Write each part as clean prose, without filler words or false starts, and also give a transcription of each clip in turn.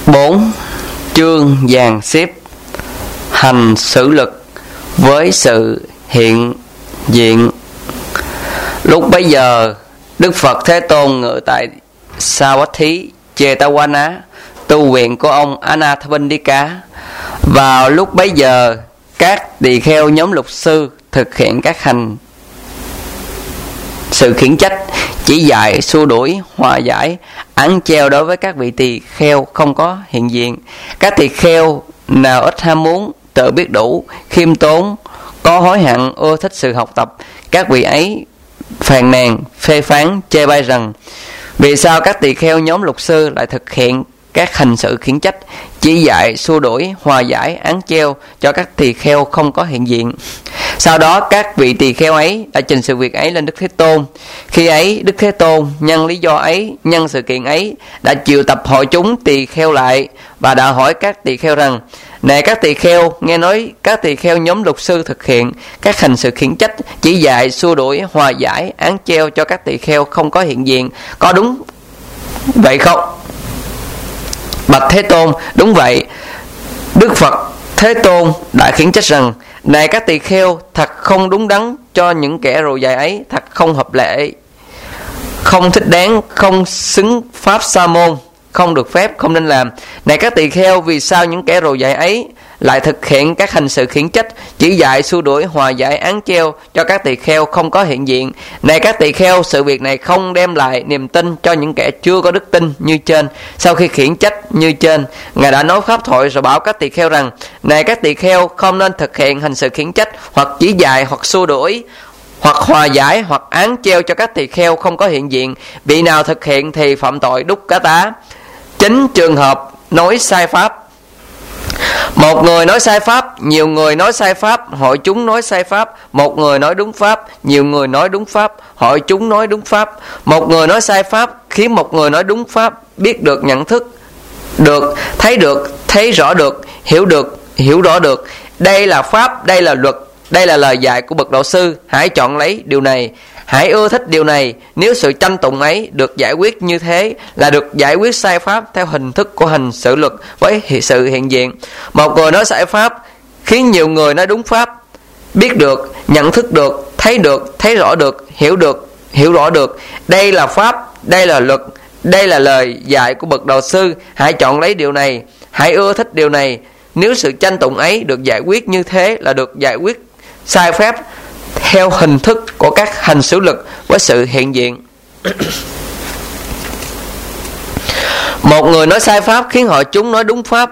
4. Chương dàn xếp hành xử lực với sự hiện diện. Lúc bấy giờ, Đức Phật Thế Tôn ngự tại Savatthi Jetavana, tu viện của ông Anathapindika. Vào lúc bấy giờ, các tỳ kheo nhóm lục sư thực hiện các hành sự khiển trách, chỉ dạy, xua đuổi, hòa giải, án treo đối với các vị tỳ kheo không có hiện diện. Các tỳ kheo nào ít ham muốn, tự biết đủ, khiêm tốn, có hối hận, ưa thích sự học tập, các vị ấy phàn nàn, phê phán, chê bai rằng: vì sao các tỳ kheo nhóm lục sư lại thực hiện các hành sự khiển trách, chỉ dạy, xua đuổi, hòa giải, án treo cho các tỳ kheo không có hiện diện? Sau đó các vị tỳ kheo ấy đã trình sự việc ấy lên Đức Thế Tôn. Khi ấy Đức Thế Tôn nhân lý do ấy, nhân sự kiện ấy, đã triệu tập hội chúng tỳ kheo lại và đã hỏi các tỳ kheo rằng: này các tỳ kheo, nghe nói các tỳ kheo nhóm lục sư thực hiện các hành sự khiển trách, chỉ dạy, xua đuổi, hòa giải, án treo cho các tỳ kheo không có hiện diện, có đúng vậy không? Bạch Thế Tôn: đúng vậy. Đức Phật Thế Tôn đã khiển trách rằng: này các tỳ kheo, thật không đúng đắn cho những kẻ rồ dài ấy, thật không hợp lệ, không thích đáng, không xứng pháp sa môn, không được phép, không nên làm. Này các tỳ kheo, vì sao những kẻ rồ dại ấy lại thực hiện các hành sự khiển trách, chỉ dạy, xua đuổi, hòa giải, án treo cho các tỳ kheo không có hiện diện? Này các tỳ kheo, sự việc này không đem lại niềm tin cho những kẻ chưa có đức tin như trên. Sau khi khiển trách như trên, Ngài đã nói pháp thoại rồi bảo các tỳ kheo rằng: này các tỳ kheo, không nên thực hiện hành sự khiển trách, hoặc chỉ dạy, hoặc xua đuổi, hoặc hòa giải, hoặc án treo cho các tỳ kheo không có hiện diện. Vị nào thực hiện thì phạm tội đúc cá tá. Chính trường hợp nói sai pháp. Một người nói sai pháp, nhiều người nói sai pháp, hội chúng nói sai pháp. Một người nói đúng pháp, nhiều người nói đúng pháp, hội chúng nói đúng pháp. Một người nói sai pháp khiến một người nói đúng pháp biết được, nhận thức được, thấy rõ được, hiểu rõ được. Đây là pháp, đây là luật, đây là lời dạy của bậc đạo sư. Hãy chọn lấy điều này, hãy ưa thích điều này. Nếu sự tranh tụng ấy được giải quyết như thế là được giải quyết sai pháp theo hình thức của hành xử luật với sự hiện diện. Một người nói sai pháp khiến nhiều người nói đúng pháp, biết được, nhận thức được, thấy rõ được, hiểu rõ được. Đây là pháp, đây là luật, đây là lời dạy của bậc đạo sư. Hãy chọn lấy điều này, hãy ưa thích điều này. Nếu sự tranh tụng ấy được giải quyết như thế là được giải quyết sai phép theo hình thức của các hành xử lực với sự hiện diện. Một người nói sai pháp khiến họ chúng nói đúng pháp,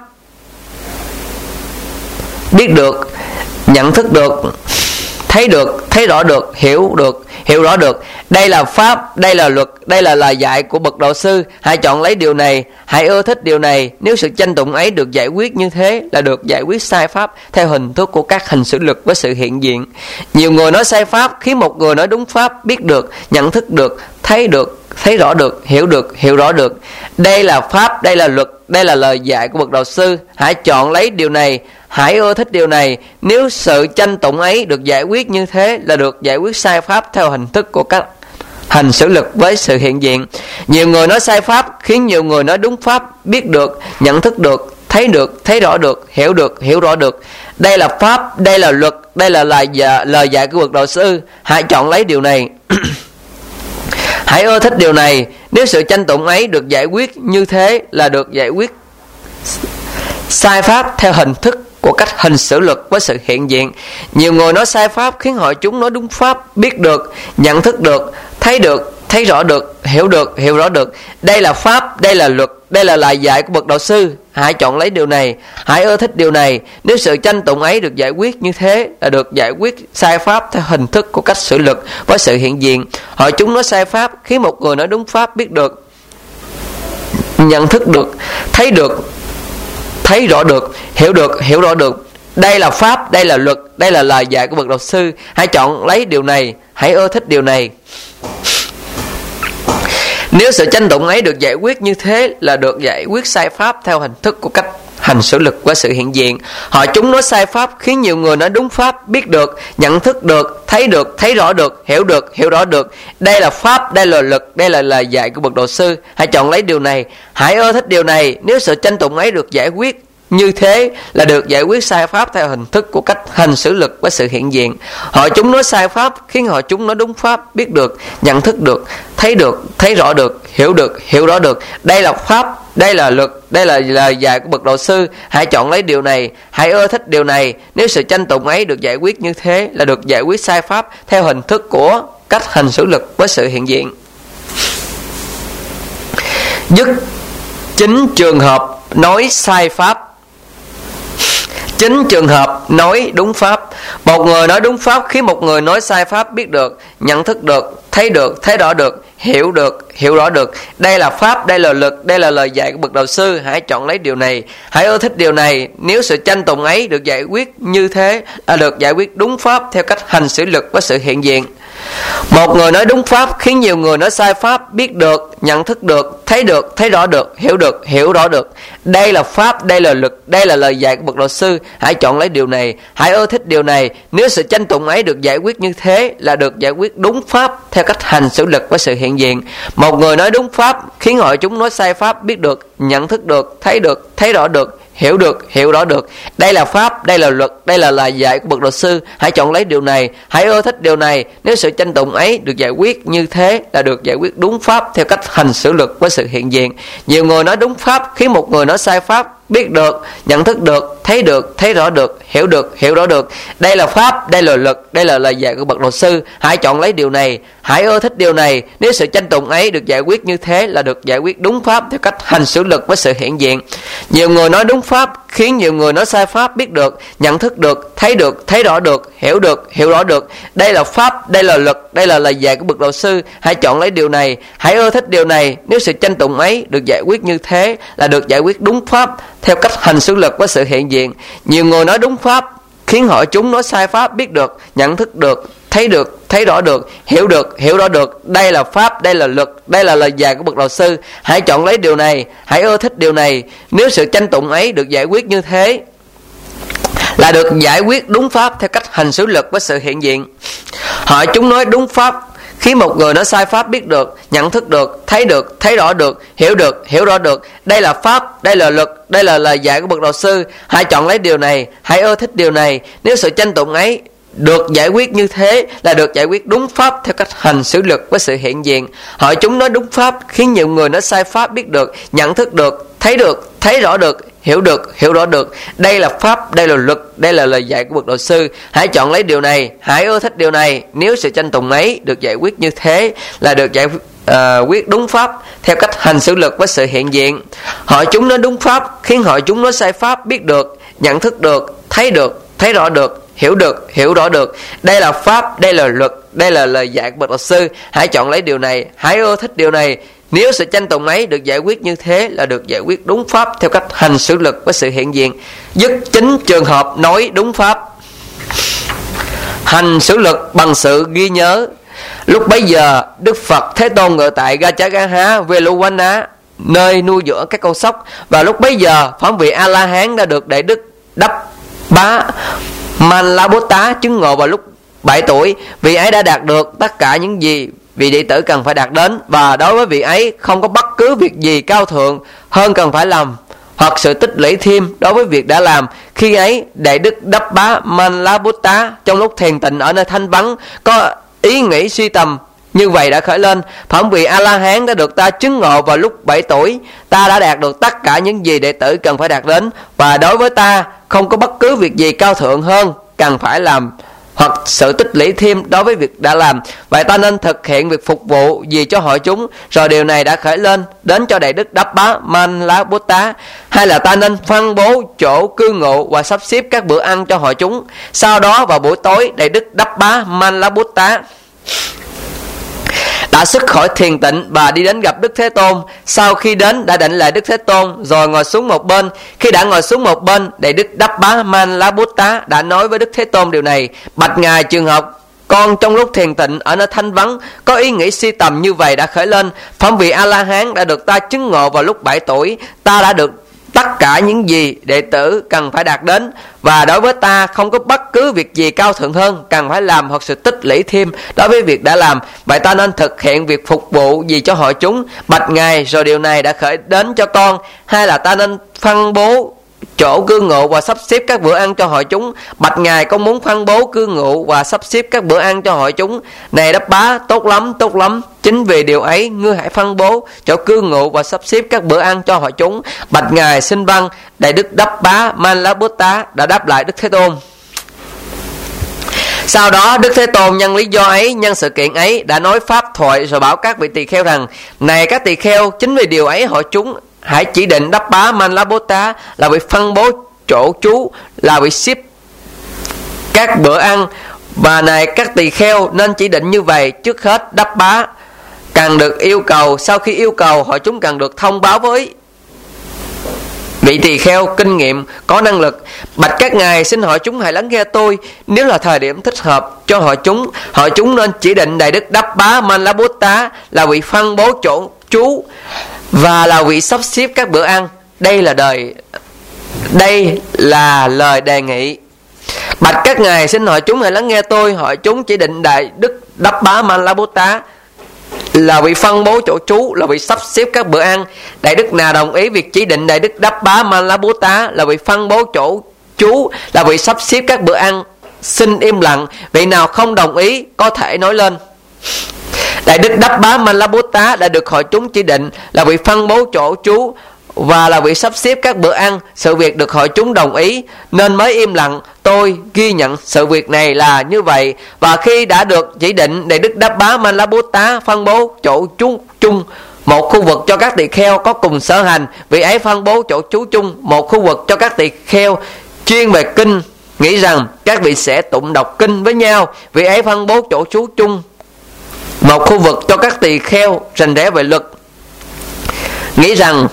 biết được, nhận thức được, thấy rõ được, hiểu rõ được. Đây là pháp, đây là luật, đây là lời dạy của bậc đạo sư. Hãy chọn lấy điều này, hãy ưa thích điều này. Nếu sự tranh tụng ấy được giải quyết như thế là được giải quyết sai pháp theo hình thức của các hành xử lực với sự hiện diện. Nhiều người nói sai pháp khiến một người nói đúng pháp, biết được, nhận thức được, thấy rõ được, hiểu rõ được. Đây là pháp, đây là luật, đây là lời dạy của bậc đạo sư. Hãy chọn lấy điều này, hãy ưa thích điều này. Nếu sự tranh tụng ấy được giải quyết như thế là được giải quyết sai pháp theo hình thức của các hành xử lực với sự hiện diện. Nhiều người nói sai pháp khiến nhiều người nói đúng pháp, biết được, nhận thức được, thấy rõ được, hiểu rõ được. Đây là pháp, đây là luật, đây là lời dạy của bậc đạo sư. Hãy chọn lấy điều này. Hãy ưa thích điều này. Nếu sự tranh tụng ấy được giải quyết như thế là được giải quyết sai pháp theo hình thức của cách hành xử luật với sự hiện diện. Nhiều người nói sai pháp khiến họ chúng nói đúng pháp, biết được, nhận thức được, thấy rõ được, hiểu rõ được. Đây là pháp, đây là luật, đây là lời dạy của bậc đạo sư. Hãy chọn lấy điều này, hãy ưa thích điều này. Nếu sự tranh tụng ấy được giải quyết như thế là được giải quyết sai pháp theo hình thức của cách xử luật với sự hiện diện. Họ chúng nói sai pháp khiến một người nói đúng pháp, biết được, nhận thức được, thấy rõ được, hiểu rõ được. Đây là pháp, đây là luật, đây là lời dạy của bậc đạo sư. Hãy chọn lấy điều này, hãy ưa thích điều này. Nếu sự tranh tụng ấy được giải quyết như thế là được giải quyết sai pháp theo hình thức của cách hành xử lực của sự hiện diện. Họ chúng nói sai pháp khiến nhiều người nói đúng pháp, biết được, nhận thức được, thấy rõ được, hiểu rõ được. Đây là pháp, đây là lực, đây là lời dạy của bậc độ sư. Hãy chọn lấy điều này, hãy ưa thích điều này. Nếu sự tranh tụng ấy được giải quyết như thế là được giải quyết sai pháp theo hình thức của cách hành xử lực với sự hiện diện. Họ chúng nói sai pháp khiến họ chúng nói đúng pháp, biết được, nhận thức được, thấy rõ được, hiểu rõ được. Đây là pháp, đây là lực, đây là lời dạy của bậc độ sư. Hãy chọn lấy điều này, hãy ưa thích điều này. Nếu sự tranh tụng ấy được giải quyết như thế là được giải quyết sai pháp theo hình thức của cách hành xử lực với sự hiện diện. Dứt chính trường hợp nói sai pháp, chính trường hợp nói đúng pháp. Một người nói đúng pháp khiến một người nói sai pháp biết được, nhận thức được, thấy rõ được, hiểu rõ được. Đây là pháp, đây là lực, đây là lời dạy của bậc đạo sư. Hãy chọn lấy điều này, hãy ưa thích điều này. Nếu sự tranh tụng ấy được giải quyết như thế là được giải quyết đúng pháp theo cách hành xử lực với sự hiện diện. Một người nói đúng pháp khiến nhiều người nói sai pháp biết được, nhận thức được, thấy rõ được, hiểu rõ được. Đây là pháp, đây là lực, đây là lời dạy của bậc đạo sư. Hãy chọn lấy điều này, hãy ưa thích điều này. Nếu sự tranh tụng ấy được giải quyết như thế là được giải quyết đúng pháp theo cách hành xử lực với sự hiện diện. Một người nói đúng pháp khiến họ chúng nói sai pháp biết được, nhận thức được, thấy rõ được, hiểu rõ được. Đây là pháp, đây là luật, đây là lời dạy của bậc đạo sư. Hãy chọn lấy điều này, hãy ưa thích điều này. Nếu sự tranh tụng ấy được giải quyết như thế là được giải quyết đúng pháp theo cách hành xử lực với sự hiện diện. Nhiều người nói đúng pháp khiến một người nói sai pháp biết được, nhận thức được, thấy rõ được, hiểu rõ được. Đây là pháp, đây là lực, đây là lời dạy của bậc đạo sư. Hãy chọn lấy điều này, hãy ưa thích điều này. Nếu sự tranh tụng ấy được giải quyết như thế là được giải quyết đúng pháp theo cách hành xử lực với sự hiện diện. Nhiều người nói đúng pháp khiến nhiều người nói sai pháp biết được, nhận thức được, thấy rõ được, hiểu rõ được. Đây là pháp, đây là lực, đây là lời dạy của bậc đạo sư. Hãy chọn lấy điều này, hãy ưa thích điều này. Nếu sự tranh tụng ấy được giải quyết như thế là được giải quyết đúng pháp theo cách hành xử lực với sự hiện diện. Nhiều người nói đúng pháp khiến họ chúng nói sai pháp biết được, nhận thức được, thấy rõ được, hiểu rõ được. Đây là pháp, đây là lực, đây là lời dạy của bậc đạo sư. Hãy chọn lấy điều này, hãy ưa thích điều này. Nếu sự tranh tụng ấy được giải quyết như thế là được giải quyết đúng pháp theo cách hành xử lực với sự hiện diện. Họ chúng nói đúng pháp khi một người nói sai pháp biết được, nhận thức được, thấy rõ được, hiểu rõ được. Đây là pháp, đây là lực, đây là lời dạy của bậc đạo sư. Hãy chọn lấy điều này, hãy ưa thích điều này. Nếu sự tranh tụng ấy được giải quyết như thế là được giải quyết đúng pháp theo cách hành xử lực với sự hiện diện. Họ chúng nói đúng pháp khiến nhiều người nói sai pháp biết được, nhận thức được, thấy rõ được, hiểu rõ được. Đây là pháp, đây là lực, đây là lời dạy của bậc đạo sư. Hãy chọn lấy điều này, hãy ưa thích điều này. Nếu sự tranh tụng ấy được giải quyết như thế là được giải quyết đúng pháp theo cách hành xử lực với sự hiện diện. Họ chúng nói đúng pháp khiến họ chúng nói sai pháp biết được, nhận thức được, thấy rõ được, hiểu rõ được. Đây là pháp, đây là luật, đây là lời dạy của bậc đạo sư. Hãy chọn lấy điều này, hãy ưa thích điều này. Nếu sự tranh tụng ấy được giải quyết như thế là được giải quyết đúng pháp theo cách hành xử lực với sự hiện diện. Dứt chính trường hợp nói đúng pháp. Hành xử lực bằng sự ghi nhớ. Lúc bấy giờ Đức Phật Thế Tôn ngự tại Gachagha Veluwana, nơi nuôi dưỡng các con sóc. Và lúc bấy giờ phàm vị A La Hán đã được Đại Đức Đắp Bá Manlabota chứng ngộ vào lúc 7 tuổi. Vị ấy đã đạt được tất cả những gì vị đệ tử cần phải đạt đến, và đối với vị ấy không có bất cứ việc gì cao thượng hơn cần phải làm hoặc sự tích lũy thêm đối với việc đã làm. Khi ấy Đại Đức Đắp Bá Manlabota trong lúc thiền tịnh ở nơi thanh vắng có ý nghĩ suy tầm như vậy đã khởi lên: phẩm vị A La Hán đã được ta chứng ngộ vào lúc 7 tuổi. Ta đã đạt được tất cả những gì đệ tử cần phải đạt đến, và đối với ta không có bất cứ việc gì cao thượng hơn cần phải làm hoặc sự tích lũy thêm đối với việc đã làm. Vậy ta nên thực hiện việc phục vụ gì cho hội chúng? Rồi điều này đã khởi lên đến cho Đại Đức Đắp Bá Manlabota. Hay là ta nên phân bố chỗ cư ngụ và sắp xếp các bữa ăn cho hội chúng? Sau đó vào buổi tối, Đại Đức Đắp Bá Manlabota đã xuất khỏi thiền tịnh và đi đến gặp Đức Thế Tôn. Sau khi đến đã đảnh lễ Đức Thế Tôn rồi ngồi xuống một bên. Khi đã ngồi xuống một bên, Đại Đức Đắp Bá Manlabota đã nói với Đức Thế Tôn điều này: bạch ngài, trường hợp con trong lúc thiền tịnh ở nơi thanh vắng có ý nghĩ si tầm như vậy đã khởi lên. Phẩm vị A La Hán đã được ta chứng ngộ vào lúc 7 tuổi. Ta tất cả những gì đệ tử cần phải đạt đến, và đối với ta không có bất cứ việc gì cao thượng hơn cần phải làm hoặc sự tích lũy thêm đối với việc đã làm. Vậy ta nên thực hiện việc phục vụ gì cho hội chúng? Bạch Ngài, rồi điều này đã khởi đến cho con. Hay là ta nên phân bố chỗ cư ngụ và sắp xếp các bữa ăn cho hội chúng? Bạch Ngài, con muốn phân bố cư ngụ và sắp xếp các bữa ăn cho hội chúng. Này Đắp Bá, tốt lắm, tốt lắm. Chính vì điều ấy, ngươi hãy phân bố chỗ cư ngụ và sắp xếp các bữa ăn cho hội chúng. Bạch Ngài, xin vâng. Đại Đức Đắp Bá Man La Bút Tá đã đáp lại Đức Thế Tôn. Sau đó Đức Thế Tôn nhân lý do ấy, nhân sự kiện ấy, đã nói pháp thoại rồi bảo các vị tỳ kheo rằng: này các tỳ kheo, chính vì điều ấy hội chúng hãy chỉ định Đắp Bá Man La Bút Tá là việc phân bố chỗ trú, là việc xếp các bữa ăn. Và này các tỳ kheo, nên chỉ định như vậy. Trước hết Đắp Bá cần được yêu cầu, sau khi yêu cầu hội chúng cần được thông báo với vị tỳ kheo kinh nghiệm có năng lực. Bạch các ngài, xin hội chúng hãy lắng nghe tôi. Nếu là thời điểm thích hợp cho hội chúng nên chỉ định Đại Đức Đắp Bá Man La Bút Tá là vị phân bố chỗ trú và là vị sắp xếp các bữa ăn. Đây là lời đề nghị. Bạch các ngài, xin hội chúng hãy lắng nghe tôi. Hội chúng chỉ định Đại Đức Đắp Bá Man La Bút Tá là vị phân bố chỗ trú, là vị sắp xếp các bữa ăn. Đại đức nào đồng ý việc chỉ định Đại Đức Đắp Bá Man La Bút Tá là vị phân bố chỗ trú, là vị sắp xếp các bữa ăn, xin im lặng. Vị nào không đồng ý có thể nói lên. Đại Đức Đắp Bá Man La Bút Tá đã được hội chúng chỉ định là vị phân bố chỗ trú và là vị sắp xếp các bữa ăn. Sự việc được hội chúng đồng ý nên mới im lặng. Tôi ghi nhận sự việc này là như vậy. Và khi đã được chỉ định, Đại Đức Đắp Bá Man La Bút Tá phân bố chỗ trú chung một khu vực cho các tỳ kheo có cùng sở hành. Vị ấy phân bố chỗ trú chung một khu vực cho các tỳ kheo chuyên về kinh, nghĩ rằng các vị sẽ tụng đọc kinh với nhau. Vị ấy phân bố chỗ trú chung một khu vực cho các tỳ kheo rành rẽ về luật, nghĩ rằng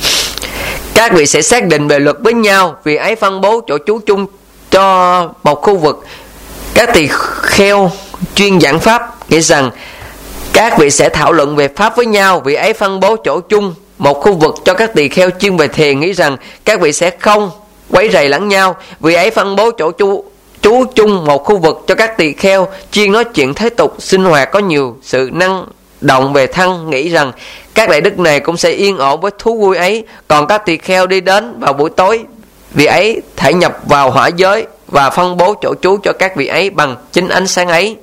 các vị sẽ xác định về luật với nhau. Vì ấy phân bố chỗ trú chung cho một khu vực các tỳ kheo chuyên giảng pháp, nghĩ rằng các vị sẽ thảo luận về pháp với nhau. Vì ấy phân bố chỗ chung một khu vực cho các tỳ kheo chuyên về thiền, nghĩ rằng các vị sẽ không quấy rầy lẫn nhau. Vì ấy phân bố chỗ trú chung một khu vực cho các tỳ kheo chuyên nói chuyện thế tục, sinh hoạt có nhiều sự năng động về thân, nghĩ rằng các đại đức này cũng sẽ yên ổn với thú vui ấy. Còn các tỳ kheo đi đến vào buổi tối, vị ấy thể nhập vào hỏa giới và phân bố chỗ trú cho các vị ấy bằng chính ánh sáng ấy.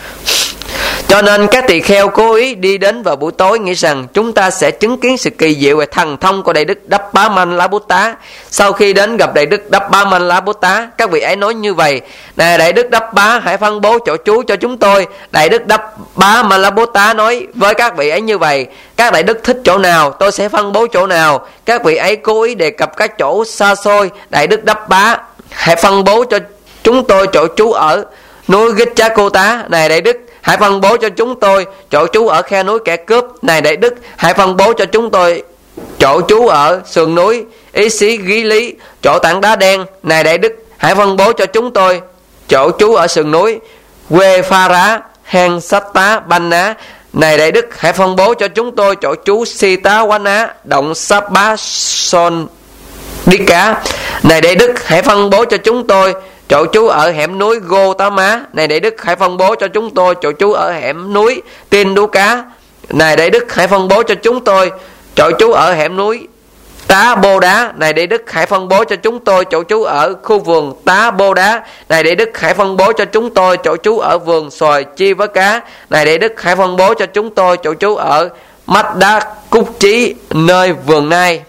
Cho nên các tỳ kheo cố ý đi đến vào buổi tối, nghĩ rằng chúng ta sẽ chứng kiến sự kỳ diệu về thần thông của Đại Đức Đắp Bá Man La Bút Tá. Sau khi đến gặp Đại Đức Đắp Bá Man La Bút Tá, các vị ấy nói như vậy: này Đại Đức Đắp Bá, hãy phân bố chỗ trú cho chúng tôi. Đại Đức Đắp Bá Man La Bút Tá nói với các vị ấy như vậy: các đại đức thích chỗ nào, tôi sẽ phân bố chỗ nào. Các vị ấy cố ý đề cập các chỗ xa xôi. Đại Đức Đắp Bá, hãy phân bố cho chúng tôi chỗ trú ở núi Gitchakota. Này Đại Đức, hãy phân bố cho chúng tôi chỗ trú ở khe núi Kẻ Cướp. Này Đại Đức, hãy phân bố cho chúng tôi chỗ trú ở sườn núi Ý Xí Ghi Lý, chỗ tảng đá đen. Này Đại Đức, hãy phân bố cho chúng tôi chỗ trú ở sườn núi Quê Pha Rá, Hang Sát Tá Banh Ná. Này Đại Đức, hãy phân bố cho chúng tôi chỗ trú Si Tá Quán Á, động Sáp Bá Son Đi Cá. Này Đại Đức, hãy phân bố cho chúng tôi chỗ trú ở hẻm núi Gotama. Này Đại Đức, hãy phân bố cho chúng tôi chỗ trú ở hẻm núi Tiên Đú Cá. Này Đại Đức, hãy phân bố cho chúng tôi chỗ trú ở hẻm núi Tá Bô Đá. Này Đại Đức, hãy phân bố cho chúng tôi chỗ trú ở khu vườn Tá Bô Đá. Này Đại Đức, hãy phân bố cho chúng tôi chỗ trú ở vườn Xoài Chi với Cá. Này Đại Đức, hãy phân bố cho chúng tôi chỗ trú ở Mắt Đá Cúc Trí, nơi vườn Nai.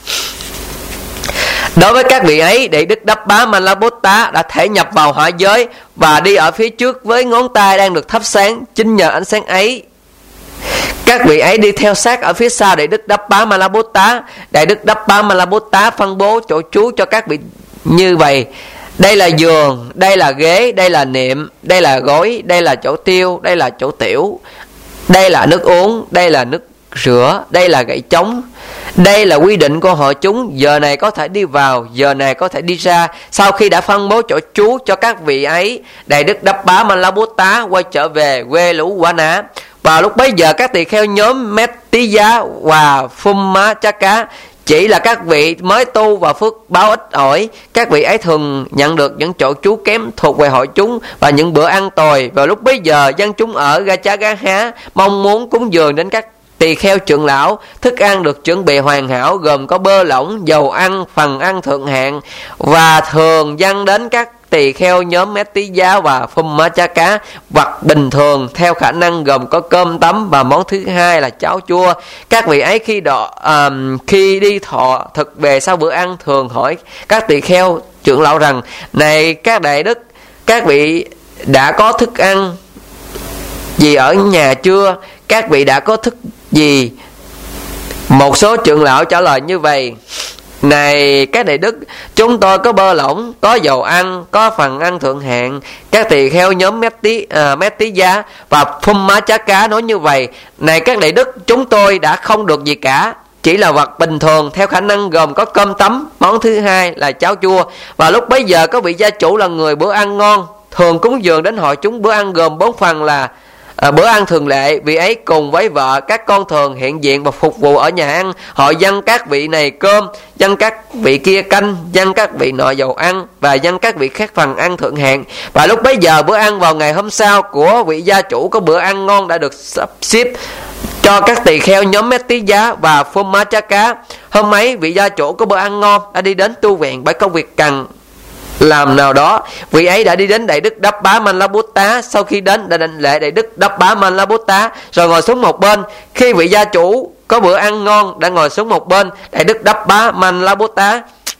Đối với các vị ấy, Đại Đức Đắp Bá Man La Bút Tá đã thể nhập vào hỏa giới và đi ở phía trước với ngón tay đang được thắp sáng. Chính nhờ ánh sáng ấy, các vị ấy đi theo sát ở phía sau Đại Đức Đắp Bá Man La Bút Tá. Đại Đức Đắp Bá Man La Bút Tá phân bố chỗ trú cho các vị như vậy: đây là giường, đây là ghế, đây là niệm, đây là gối, đây là chỗ tiêu, đây là chỗ tiểu, đây là nước uống, đây là nước rửa, đây là gậy trống. Đây là quy định của hội chúng, giờ này có thể đi vào, giờ này có thể đi ra. Sau khi đã phân bố chỗ trú cho các vị ấy, Đại Đức Đắp Bá Man La Bút Tá quay trở về quê lũ Quả Ná. Vào lúc bấy giờ, các tỳ kheo nhóm Mét Tí Giá và Phum Má Chá Cá chỉ là các vị mới tu và phước báo ít ỏi, các vị ấy thường nhận được những chỗ trú kém thuộc về hội chúng và những bữa ăn tồi. Vào lúc bấy giờ dân chúng ở Ga-cha-ga-há mong muốn cúng dường đến các tỳ kheo trưởng lão. Thức ăn được chuẩn bị hoàn hảo, gồm có bơ lỏng, dầu ăn, phần ăn thượng hạng, và thường dâng đến các tỳ kheo nhóm Mét-tí-giá và Phum-ma-cha-cá. Vật bình thường theo khả năng gồm có cơm tấm, và món thứ hai là cháo chua. Các vị ấy khi đi thọ thực về sau bữa ăn thường hỏi các tỳ kheo trưởng lão rằng: này các đại đức, các vị đã có thức ăn gì ở nhà chưa? Các vị đã có thức gì? Một số trưởng lão trả lời như vậy: này các đại đức, chúng tôi có bơ lỏng, có dầu ăn, có phần ăn thượng hạng. Các tỳ kheo nhóm Mét-tí-giá và Phum-ma-cha-cá nói như vậy: này các đại đức, chúng tôi đã không được gì cả, chỉ là vật bình thường theo khả năng gồm có cơm tấm, món thứ hai là cháo chua. Và lúc bấy giờ có vị gia chủ là người bữa ăn ngon, thường cúng dường đến hội chúng bữa ăn gồm 4 phần là bữa ăn thường lệ. Vị ấy cùng với vợ, các con thường hiện diện và phục vụ ở nhà ăn. Họ dâng các vị này cơm, dâng các vị kia canh, dâng các vị nọ dầu ăn, và dâng các vị khác phần ăn thượng hạng. Và lúc bấy giờ bữa ăn vào ngày hôm sau của vị gia chủ có bữa ăn ngon đã được sắp xếp cho các tỳ kheo nhóm Mét-tí-giá và Phum-ma-cha-cá. Hôm ấy vị gia chủ có bữa ăn ngon đã đi đến tu viện bởi công việc cần làm nào đó. Vị ấy đã đi đến Đại Đức Đắp Bá Man La Bút Tá. Sau khi đến đã đảnh lễ Đại Đức Đắp Bá Man La Bút Tá rồi ngồi xuống một bên. Khi vị gia chủ có bữa ăn ngon đã ngồi xuống một bên, Đại Đức Đắp Bá Man La Bút Tá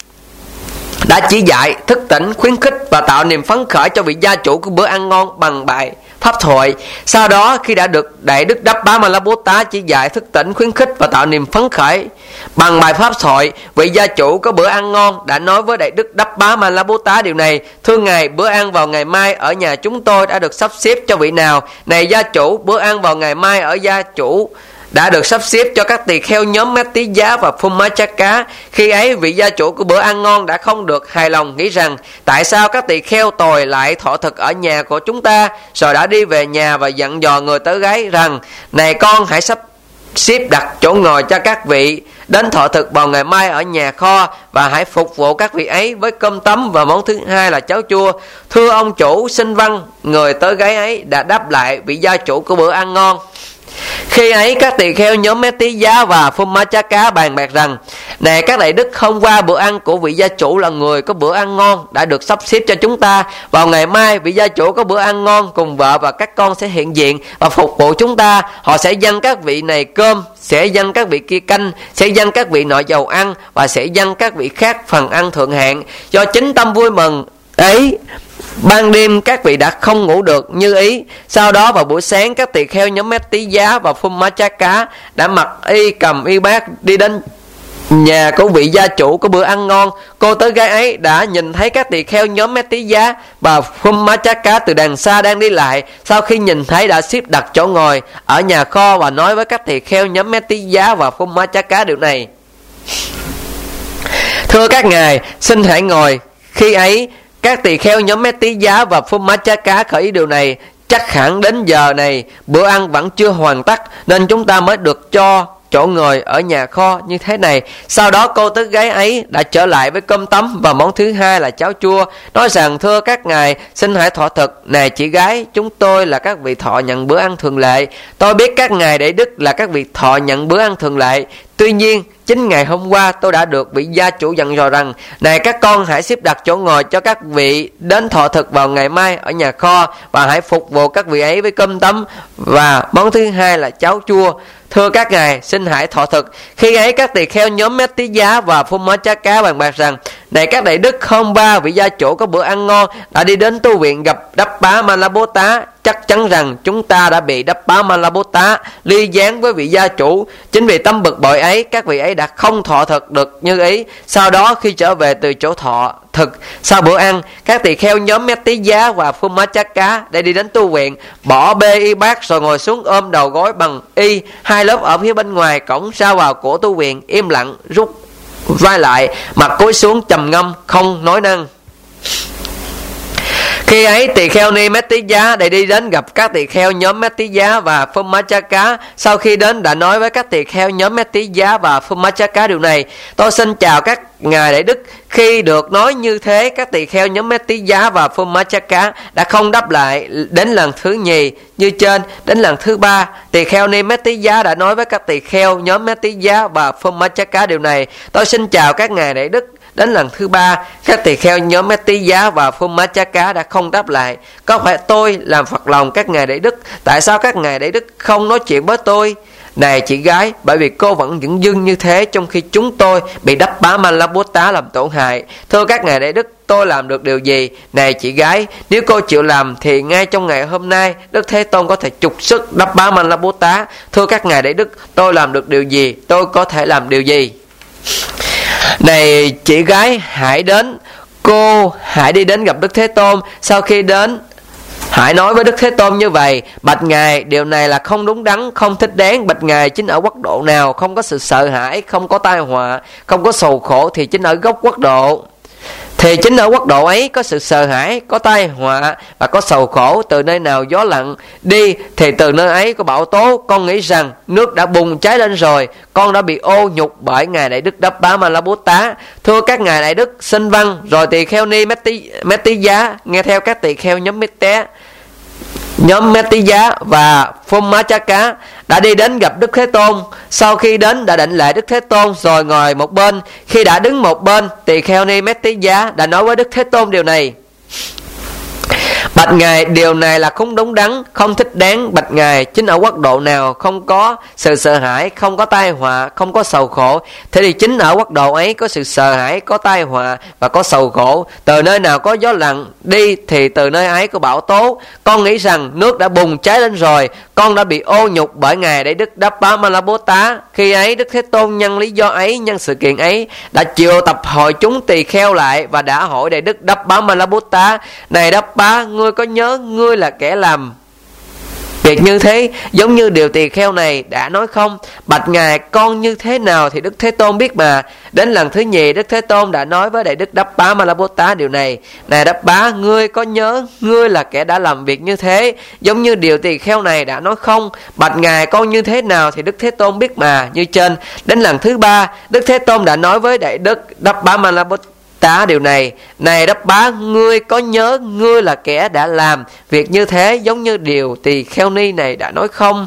đã chỉ dạy, thức tỉnh, khuyến khích và tạo niềm phấn khởi cho vị gia chủ của bữa ăn ngon bằng bài pháp thoại. Sau đó khi đã được Đại Đức Đắp Bá Man La Bút Tá chỉ dạy, thức tỉnh, khuyến khích và tạo niềm phấn khởi bằng bài pháp thoại, vị gia chủ có bữa ăn ngon đã nói với Đại Đức Đắp Bá Man La Bút Tá điều này: thưa ngài, bữa ăn vào ngày mai ở nhà chúng tôi đã được sắp xếp cho vị nào? Này gia chủ, bữa ăn vào ngày mai ở gia chủ đã được sắp xếp cho các tỳ kheo nhóm Mét-tí-giá và Phum-ma-cha-cá. Khi ấy vị gia chủ của bữa ăn ngon đã không được hài lòng, nghĩ rằng: tại sao các tỳ kheo tồi lại thọ thực ở nhà của chúng ta? Rồi đã đi về nhà và dặn dò người tớ gái rằng: này con, hãy sắp xếp đặt chỗ ngồi cho các vị đến thọ thực vào ngày mai ở nhà kho, và hãy phục vụ các vị ấy với cơm tấm và món thứ hai là cháo chua. Thưa ông chủ, xin vâng. Người tớ gái ấy đã đáp lại vị gia chủ của bữa ăn ngon. Khi ấy các tỳ kheo nhóm Mét-tí-giá và Phum-ma-cha-cá bàn bạc rằng: này các đại đức, hôm qua bữa ăn của vị gia chủ là người có bữa ăn ngon đã được sắp xếp cho chúng ta. Vào ngày mai vị gia chủ có bữa ăn ngon cùng vợ và các con sẽ hiện diện và phục vụ chúng ta. Họ sẽ dâng các vị này cơm, sẽ dâng các vị kia canh, sẽ dâng các vị nọ dầu ăn, và sẽ dâng các vị khác phần ăn thượng hạng. Do chính tâm vui mừng ấy, ban đêm các vị đã không ngủ được như ý. Sau đó vào buổi sáng, các tỳ kheo nhóm Mét-tí-giá và Phum-ma-cha-cá đã mặc y, cầm y bát đi đến nhà của vị gia chủ có bữa ăn ngon. Cô tớ gái ấy đã nhìn thấy các tỳ kheo nhóm Mét-tí-giá và Phum-ma-cha-cá từ đằng xa đang đi lại. Sau khi nhìn thấy đã xếp đặt chỗ ngồi ở nhà kho và nói với các tỳ kheo nhóm Mét-tí-giá và Phum-ma-cha-cá điều này: thưa các ngài, xin hãy ngồi. Khi ấy các tỳ kheo nhóm Mét-tí-giá và Phum-ma-cha-cá khởi ý điều này: chắc hẳn đến giờ này bữa ăn vẫn chưa hoàn tất, nên chúng ta mới được cho chỗ ngồi ở nhà kho như thế này. Sau đó cô tớ gái ấy đã trở lại với cơm tấm và món thứ hai là cháo chua, nói rằng: thưa các ngài, xin hãy thọ thực. Này chị gái, chúng tôi là các vị thọ nhận bữa ăn thường lệ. Tôi biết các ngài đại đức là các vị thọ nhận bữa ăn thường lệ. Tuy nhiên chính ngày hôm qua tôi đã được vị gia chủ dặn dò rằng: này các con, hãy xếp đặt chỗ ngồi cho các vị đến thọ thực vào ngày mai ở nhà kho, và hãy phục vụ các vị ấy với cơm tấm và món thứ hai là cháo chua. Thưa các ngài, xin hãy thọ thực. Khi ấy các tỳ kheo nhóm Mét-tí-giá và Phum-ma-cha-cá bàn bạc rằng: này các đại đức, hôm qua vị gia chủ có bữa ăn ngon đã đi đến tu viện gặp Đắp Bá Man La Bút Tá. Chắc chắn rằng chúng ta đã bị Đắp Bá Man La Bút Tá ly gián với vị gia chủ. Chính vì tâm bực bội ấy, các vị ấy đã không thọ thực được như ý. Sau đó khi trở về từ chỗ thọ thực sau bữa ăn, các tỳ kheo nhóm Mét-tí-giá và Phum-ma-cha-cá để đi đến tu viện, bỏ bê y bát rồi ngồi xuống ôm đầu gối bằng y, hai lớp ở phía bên ngoài cổng ra vào của tu viện, im lặng rút vai lại, mặt cúi xuống trầm ngâm không nói năng. Khi ấy tỳ kheo Ni Metti Giá để đi đến gặp các tỳ kheo nhóm Metti Giá và Phumachaka. Sau khi đến đã nói với các tỳ kheo nhóm Metti Giá và Phumachaka điều này: tôi xin chào các ngài đại đức. Khi được nói như thế, các tỳ kheo nhóm Metti Giá và Phumachaka đã không đáp lại. Đến lần thứ nhì như trên, đến lần thứ ba, tỳ kheo Ni Metti Giá đã nói với các tỳ kheo nhóm Metti Giá và Phumachaka điều này: tôi xin chào các ngài đại đức. Đến lần thứ ba, các tỳ kheo nhóm Metti Giá và Phumachaka đã không đáp lại. Có phải tôi làm phật lòng các ngài đại đức? Tại sao các ngài đại đức không nói chuyện với tôi? Này chị gái, bởi vì cô vẫn dửng dưng như thế trong khi chúng tôi bị Đắp Bá Ma La Bố Tát làm tổn hại. Thưa các ngài đại đức, tôi làm được điều gì? Này chị gái, nếu cô chịu làm thì ngay trong ngày hôm nay Đức Thế Tôn có thể trục xuất Đắp Bá Ma La Bố Tát. Thưa các ngài đại đức, tôi làm được điều gì? Tôi có thể làm điều gì? Này chị gái, hãy đến. Cô hãy đi đến gặp Đức Thế Tôn. Sau khi đến, hãy nói với Đức Thế Tôn như vậy: bạch ngài, điều này là không đúng đắn, không thích đáng. Bạch ngài, chính ở quốc độ nào không có sự sợ hãi, không có tai họa, không có sầu khổ thì chính ở gốc quốc độ. Thì chính ở quốc độ ấy có sự sợ hãi, có tai họa và có sầu khổ. Từ nơi nào gió lặng đi thì từ nơi ấy có bão tố. Con nghĩ rằng nước đã bùng cháy lên rồi. Con đã bị ô nhục bởi ngài đại đức Đắp Bá Ma La Bố Tát. Thưa các ngài đại đức, xin vâng. Rồi tỳ kheo Ni Metti Giá nghe theo các tỳ kheo nhóm Metti Giá và Phumachaka đã đi đến gặp Đức Thế Tôn. Sau khi đến đã đảnh lễ Đức Thế Tôn rồi ngồi một bên. Khi đã đứng một bên, tỳ kheo Ni Metti Giá đã nói với Đức Thế Tôn điều này: bạch ngài, điều này là không đúng đắn, không thích đáng. Bạch ngài, chính ở quốc độ nào không có sự sợ hãi, không có tai họa, không có sầu khổ, thế thì chính ở quốc độ ấy có sự sợ hãi, có tai họa và có sầu khổ. Từ nơi nào có gió lặng đi thì từ nơi ấy có bão tố. Con nghĩ rằng nước đã bùng cháy lên rồi. Con đã bị ô nhục bởi ngài đại đức Đắp Bá Ma La Bố Tát. Khi ấy Đức Thế Tôn nhân lý do ấy, nhân sự kiện ấy, đã triệu tập hội chúng tỳ kheo lại và đã hỏi đại đức Đắp Bá Ma La Bố Tát: này Đắp Bá, ngươi có nhớ ngươi là kẻ làm việc như thế giống như điều tỳ kheo này đã nói không? Bạch ngài, con như thế nào thì Đức Thế Tôn biết mà. Đến lần thứ nhì, Đức Thế Tôn đã nói với đại đức Đắp Bá Ma La Bố Tát điều này: này Đắp Bá, ngươi có nhớ ngươi là kẻ đã làm việc như thế giống như điều tỳ kheo này đã nói không? Bạch ngài, con như thế nào thì Đức Thế Tôn biết mà, như trên. Đến lần thứ ba, Đức Thế Tôn đã nói với đại đức Đắp Bá Ma La Bố Tát điều này: này Đắp Bá, ngươi có nhớ ngươi là kẻ đã làm việc như thế giống như điều tỳ kheo ni này đã nói không?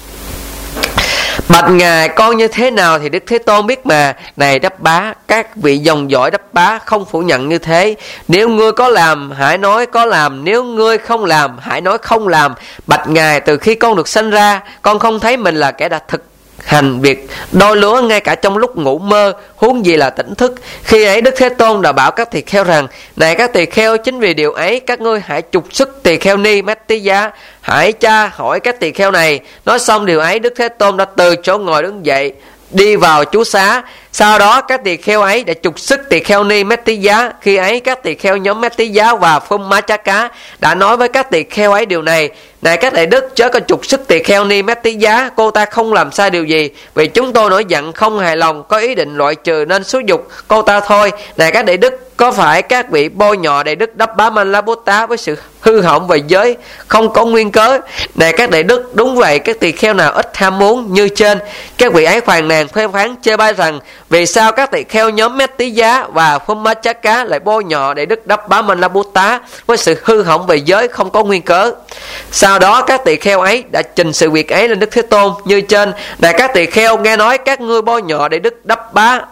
Bạch ngài, con như thế nào thì Đức Thế Tôn biết mà. Này Đắp Bá, các vị dòng dõi Đắp Bá không phủ nhận như thế. Nếu ngươi có làm, hãy nói có làm. Nếu ngươi không làm, hãy nói không làm. Bạch ngài, từ khi con được sanh ra, con không thấy mình là kẻ đã thực hành việc đôi lứa ngay cả trong lúc ngủ mơ, huống gì là tỉnh thức. Khi ấy Đức Thế Tôn đã bảo các tỳ kheo rằng: này các tỳ kheo, chính vì điều ấy các ngươi hãy trục xuất tỳ kheo Ni Metti Giá. Hãy tra hỏi các tỳ kheo này. Nói xong điều ấy, Đức Thế Tôn đã từ chỗ ngồi đứng dậy đi vào trú xá. Sau đó các tỳ kheo ấy đã trục xuất tỳ kheo Ni Metti Giá. Khi ấy các tỳ kheo nhóm Metti Giá và Phumachaka đã nói với các tỳ kheo ấy điều này: này các đại đức, chớ có trục xuất tỳ kheo Ni Metti Giá. Cô ta không làm sai điều gì, vì chúng tôi nổi giận không hài lòng, có ý định loại trừ nên xúi dục cô ta thôi. Này các đại đức, có phải các vị bôi nhọ đại đức Đắp Bá Ma La Bố Tát với sự hư hỏng về giới không có nguyên cớ? Này các đại đức, đúng vậy, các tỳ kheo nào ít ham muốn như trên. Các vị ấy phàn nàn phê phán chê bai rằng: vì sao các tỳ kheo nhóm Metti Giá và Phumachaka lại bôi nhọ đại đức Đắp Bá Ma La Bố Tát với sự hư hỏng về giới không có nguyên cớ? Sau đó các tỳ kheo ấy đã trình sự việc ấy lên Đức Thế Tôn như trên: này các tỳ kheo, nghe nói các ngươi bôi nhọ đại đức Đắp Bá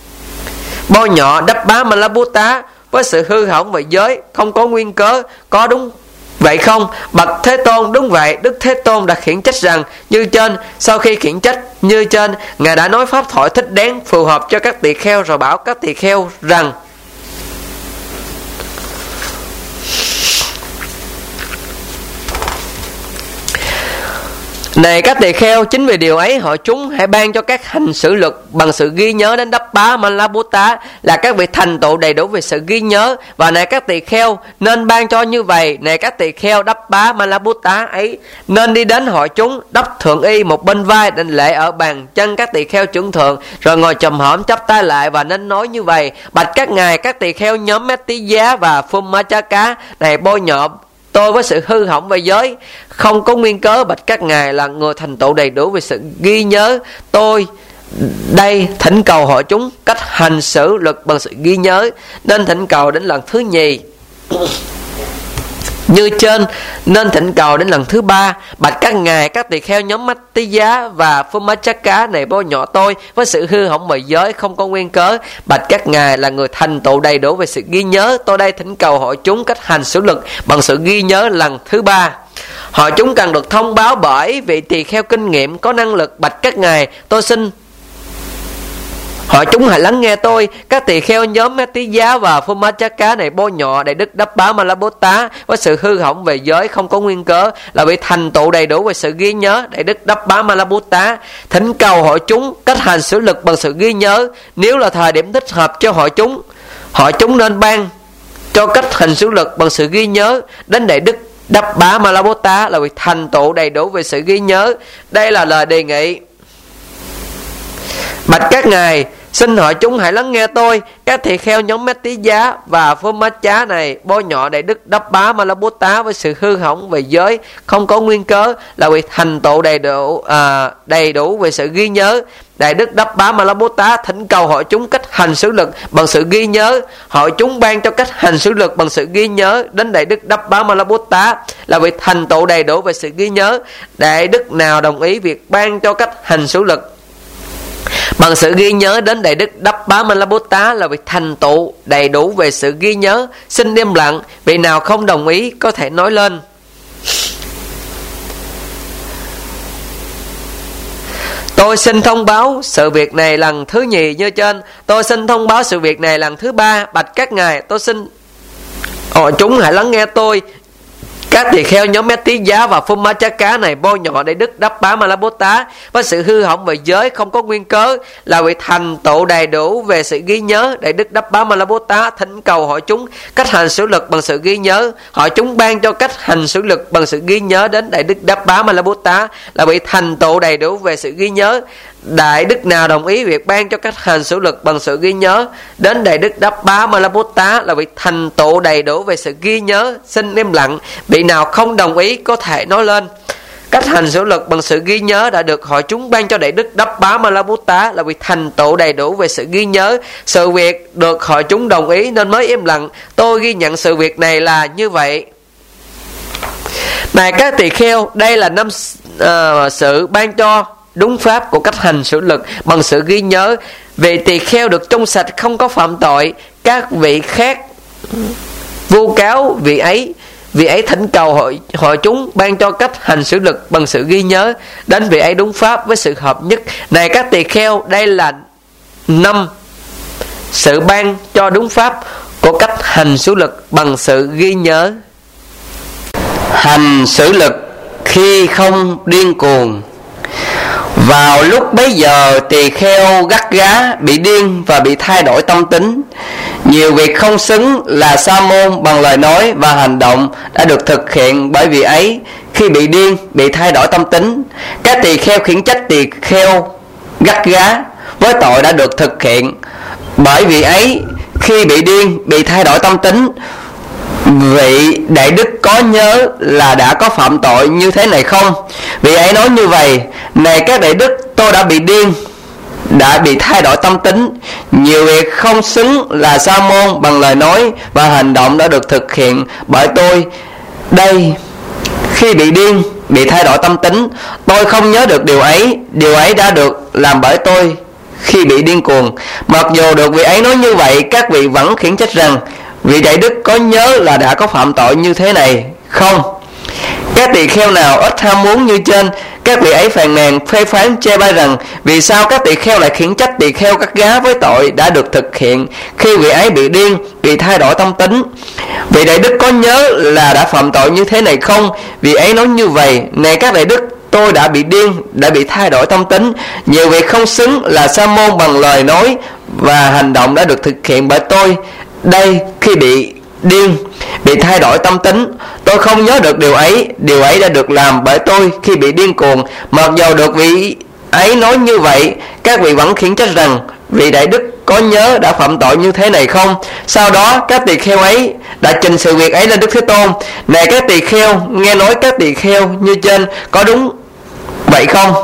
Ma La Bố Tát với sự hư hỏng về giới không có nguyên cớ, có đúng vậy không? Bạch Thế Tôn, đúng vậy. Đức Thế Tôn đã khiển trách rằng như trên. Sau khi khiển trách như trên, ngài đã nói pháp thoại thích đáng phù hợp cho các tỳ kheo, rồi bảo các tỳ kheo rằng: Này các tỳ kheo, chính vì điều ấy họ chúng hãy ban cho các hành xử luật bằng sự ghi nhớ đến Đắp Bá Ma La Bố Tát, là các vị thành tựu đầy đủ về sự ghi nhớ. Và này các tỳ kheo, nên ban cho như vậy. Này các tỳ kheo, Đắp Bá Ma La Bố Tát ấy nên đi đến họ chúng, đắp thượng y một bên vai, định lễ ở bàn chân các tỳ kheo trưởng thượng, rồi ngồi chồm hổm chắp tay lại và nên nói như vậy: bạch các ngài, các tỳ kheo nhóm Mét Tí Giá và Phum Ma Chá Cá này bôi nhọ tôi với sự hư hỏng về giới không có nguyên cớ. Bạch các ngài là người thành tựu đầy đủ về sự ghi nhớ. Tôi đây thỉnh cầu hội chúng cách hành xử luật bằng sự ghi nhớ, nên thỉnh cầu đến lần thứ nhì như trên, nên thỉnh cầu đến lần thứ ba. Bạch các ngài, các tỳ kheo nhóm Mát Tí Giá và Phum Ma Chá Cá này bôi nhọ tôi với sự hư hỏng về giới không có nguyên cớ. Bạch các ngài là người thành tựu đầy đủ về sự ghi nhớ. Tôi đây thỉnh cầu hội chúng cách hành xử luật bằng sự ghi nhớ lần thứ ba. Hội chúng cần được thông báo bởi vị tỳ kheo kinh nghiệm có năng lực. Bạch các ngài, tôi xin họ chúng hãy lắng nghe tôi. Các tỳ kheo nhóm Mét Tí Giá và Phum Ma Chá Cá này bôi nhọ Đại Đức Đắp Bá Ma La Bố Tát với sự hư hỏng về giới không có nguyên cớ, là bị thành tựu đầy đủ về sự ghi nhớ. Đại Đức Đắp Bá Ma La Bố Tát thỉnh cầu hội chúng cách hành xử lực bằng sự ghi nhớ. Nếu là thời điểm thích hợp cho hội chúng nên ban cho cách hành xử lực bằng sự ghi nhớ đến Đại Đức Đắp Bá Ma La Bố Tát, là bị thành tựu đầy đủ về sự ghi nhớ. Đây là lời đề nghị. Bạch các ngài, xin hội chúng hãy lắng nghe tôi. Các tỳ kheo nhóm Mét Tí Giá và Phum Ma Chá này bôi nhọ Đại Đức Đắp Bá Ma La Bố Tát với sự hư hỏng về giới không có nguyên cớ, là bị thành tựu đầy đủ về sự ghi nhớ. Đại Đức Đắp Bá Ma La Bố Tát thỉnh cầu hội chúng cách hành xử lực bằng sự ghi nhớ. Hội chúng ban cho cách hành xử lực bằng sự ghi nhớ đến Đại Đức Đắp Bá Ma La Bố Tát, là việc thành tựu đầy đủ về sự ghi nhớ. Đại đức nào đồng ý việc ban cho cách hành xử lực bằng sự ghi nhớ đến Đại Đức Đắp Bá Ma La Bố Tát, là việc thành tựu đầy đủ về sự ghi nhớ, xin im lặng. Vị nào không đồng ý có thể nói lên. Tôi xin thông báo sự việc này lần thứ nhì như trên. Tôi xin thông báo sự việc này lần thứ ba. Bạch các ngài, tôi xin hội chúng hãy lắng nghe tôi. Các tỳ kheo nhóm Mét Tí Giá và Phum Ma Chá Cá này bôi nhọ Đại Đức Đắp Bá Ma La Bố Tát với sự hư hỏng về giới không có nguyên cớ, là việc thành tựu đầy đủ về sự ghi nhớ. Đại Đức Đắp Bá Ma La Bố Tát thỉnh cầu hội chúng cách hành xử lực bằng sự ghi nhớ. Hội chúng ban cho cách hành xử lực bằng sự ghi nhớ đến Đại Đức Đắp Bá Ma La Bố Tát, là bị thành tựu đầy đủ về sự ghi nhớ. Đại đức nào đồng ý việc ban cho cách hành xử lực bằng sự ghi nhớ đến Đại Đức Đắp Bá Ma La Bố Tát, là việc thành tựu đầy đủ về sự ghi nhớ, xin im lặng. Vị nào không đồng ý có thể nói lên. Cách hành xử lực bằng sự ghi nhớ đã được hội chúng ban cho Đại Đức Đắp Bá Ma La Bố Tát, là việc thành tựu đầy đủ về sự ghi nhớ. Sự việc được hội chúng đồng ý nên mới im lặng. Tôi ghi nhận sự việc này là như vậy. Này các tỳ kheo, đây là năm sự ban cho đúng pháp của cách hành xử lực bằng sự ghi nhớ. Vị tỳ kheo được trong sạch không có phạm tội. Các vị khác vu cáo vị ấy thỉnh cầu hội chúng ban cho cách hành xử lực bằng sự ghi nhớ đến vị ấy đúng pháp với sự hợp nhất. Này các tỳ kheo, đây là năm sự ban cho đúng pháp của cách hành xử lực bằng sự ghi nhớ. Hành xử lực khi không điên cuồng. Vào lúc bấy giờ, tỳ kheo gắt gá, bị điên và bị thay đổi tâm tính. Nhiều việc không xứng là sa môn bằng lời nói và hành động đã được thực hiện bởi vị ấy khi bị điên, bị thay đổi tâm tính. Các tỳ kheo khiển trách tỳ kheo gắt gá với tội đã được thực hiện bởi vị ấy khi bị điên, bị thay đổi tâm tính. Vị đại đức có nhớ là đã có phạm tội như thế này không? Vị ấy nói như vậy: này các đại đức, tôi đã bị điên, đã bị thay đổi tâm tính. Nhiều việc không xứng là sa môn bằng lời nói và hành động đã được thực hiện bởi tôi. Đây, khi bị điên, bị thay đổi tâm tính, tôi không nhớ được điều ấy. Điều ấy đã được làm bởi tôi khi bị điên cuồng. Mặc dù được vị ấy nói như vậy, các vị vẫn khiển trách rằng: vị đại đức có nhớ là đã có phạm tội như thế này không? Các tỳ kheo nào ít ham muốn như trên, các vị ấy phàn nàn phê phán chê bai rằng: vì sao các tỳ kheo lại khiển trách tỳ kheo gắt gá với tội đã được thực hiện khi vị ấy bị điên, bị thay đổi tâm tính? Vị đại đức có nhớ là đã phạm tội như thế này không? Vị ấy nói như vậy: này các đại đức, tôi đã bị điên, đã bị thay đổi tâm tính. Nhiều việc không xứng là sa môn bằng lời nói và hành động đã được thực hiện bởi tôi. Đây, khi bị điên, bị thay đổi tâm tính, tôi không nhớ được điều ấy. Điều ấy đã được làm bởi tôi khi bị điên cuồng. Mặc dầu được vị ấy nói như vậy, các vị vẫn khiển trách rằng: vị đại đức có nhớ đã phạm tội như thế này không? Sau đó các tỳ kheo ấy đã trình sự việc ấy lên Đức Thế Tôn. Này các tỳ kheo, nghe nói các tỳ kheo như trên có đúng vậy không?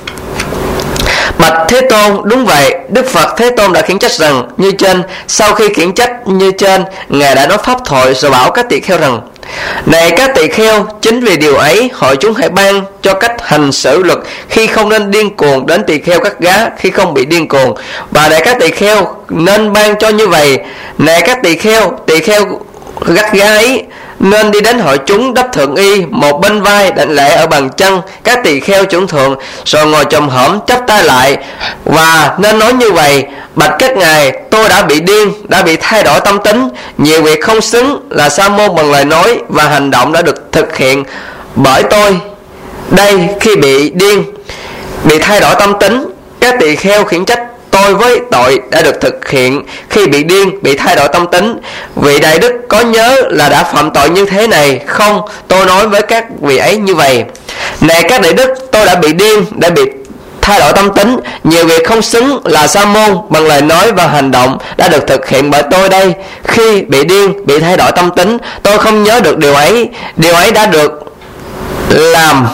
Bạch Thế Tôn, đúng vậy. Đức Phật Thế Tôn đã khiển trách rằng như trên. Sau khi khiển trách như trên, Ngài đã nói pháp thoại rồi bảo các tỳ kheo rằng: này các tỳ kheo, chính vì điều ấy hội chúng hãy ban cho cách hành xử luật khi không nên điên cuồng đến tỳ kheo cắt gá khi không bị điên cuồng. Và này các tỳ kheo nên ban cho như vậy. Này các tỳ kheo gắt gá ấy nên đi đến hội chúng đắp thượng y, một bên vai đảnh lễ ở bàn chân các tỳ kheo chuẩn thượng, rồi ngồi chồm hổm chắp tay lại, và nên nói như vậy: bạch các ngài, tôi đã bị điên, đã bị thay đổi tâm tính. Nhiều việc không xứng là sa môn bằng lời nói và hành động đã được thực hiện bởi tôi. Đây, khi bị điên, bị thay đổi tâm tính, các tỳ kheo khiển trách tôi với tội đã được thực hiện khi bị điên, bị thay đổi tâm tính. Vị đại đức có nhớ là đã phạm tội như thế này không? Tôi nói với các vị ấy như vậy: này các đại đức, tôi đã bị điên, đã bị thay đổi tâm tính. Nhiều việc không xứng là sa môn bằng lời nói và hành động đã được thực hiện bởi tôi đây. Khi bị điên, bị thay đổi tâm tính, tôi không nhớ được điều ấy. Điều ấy đã được làm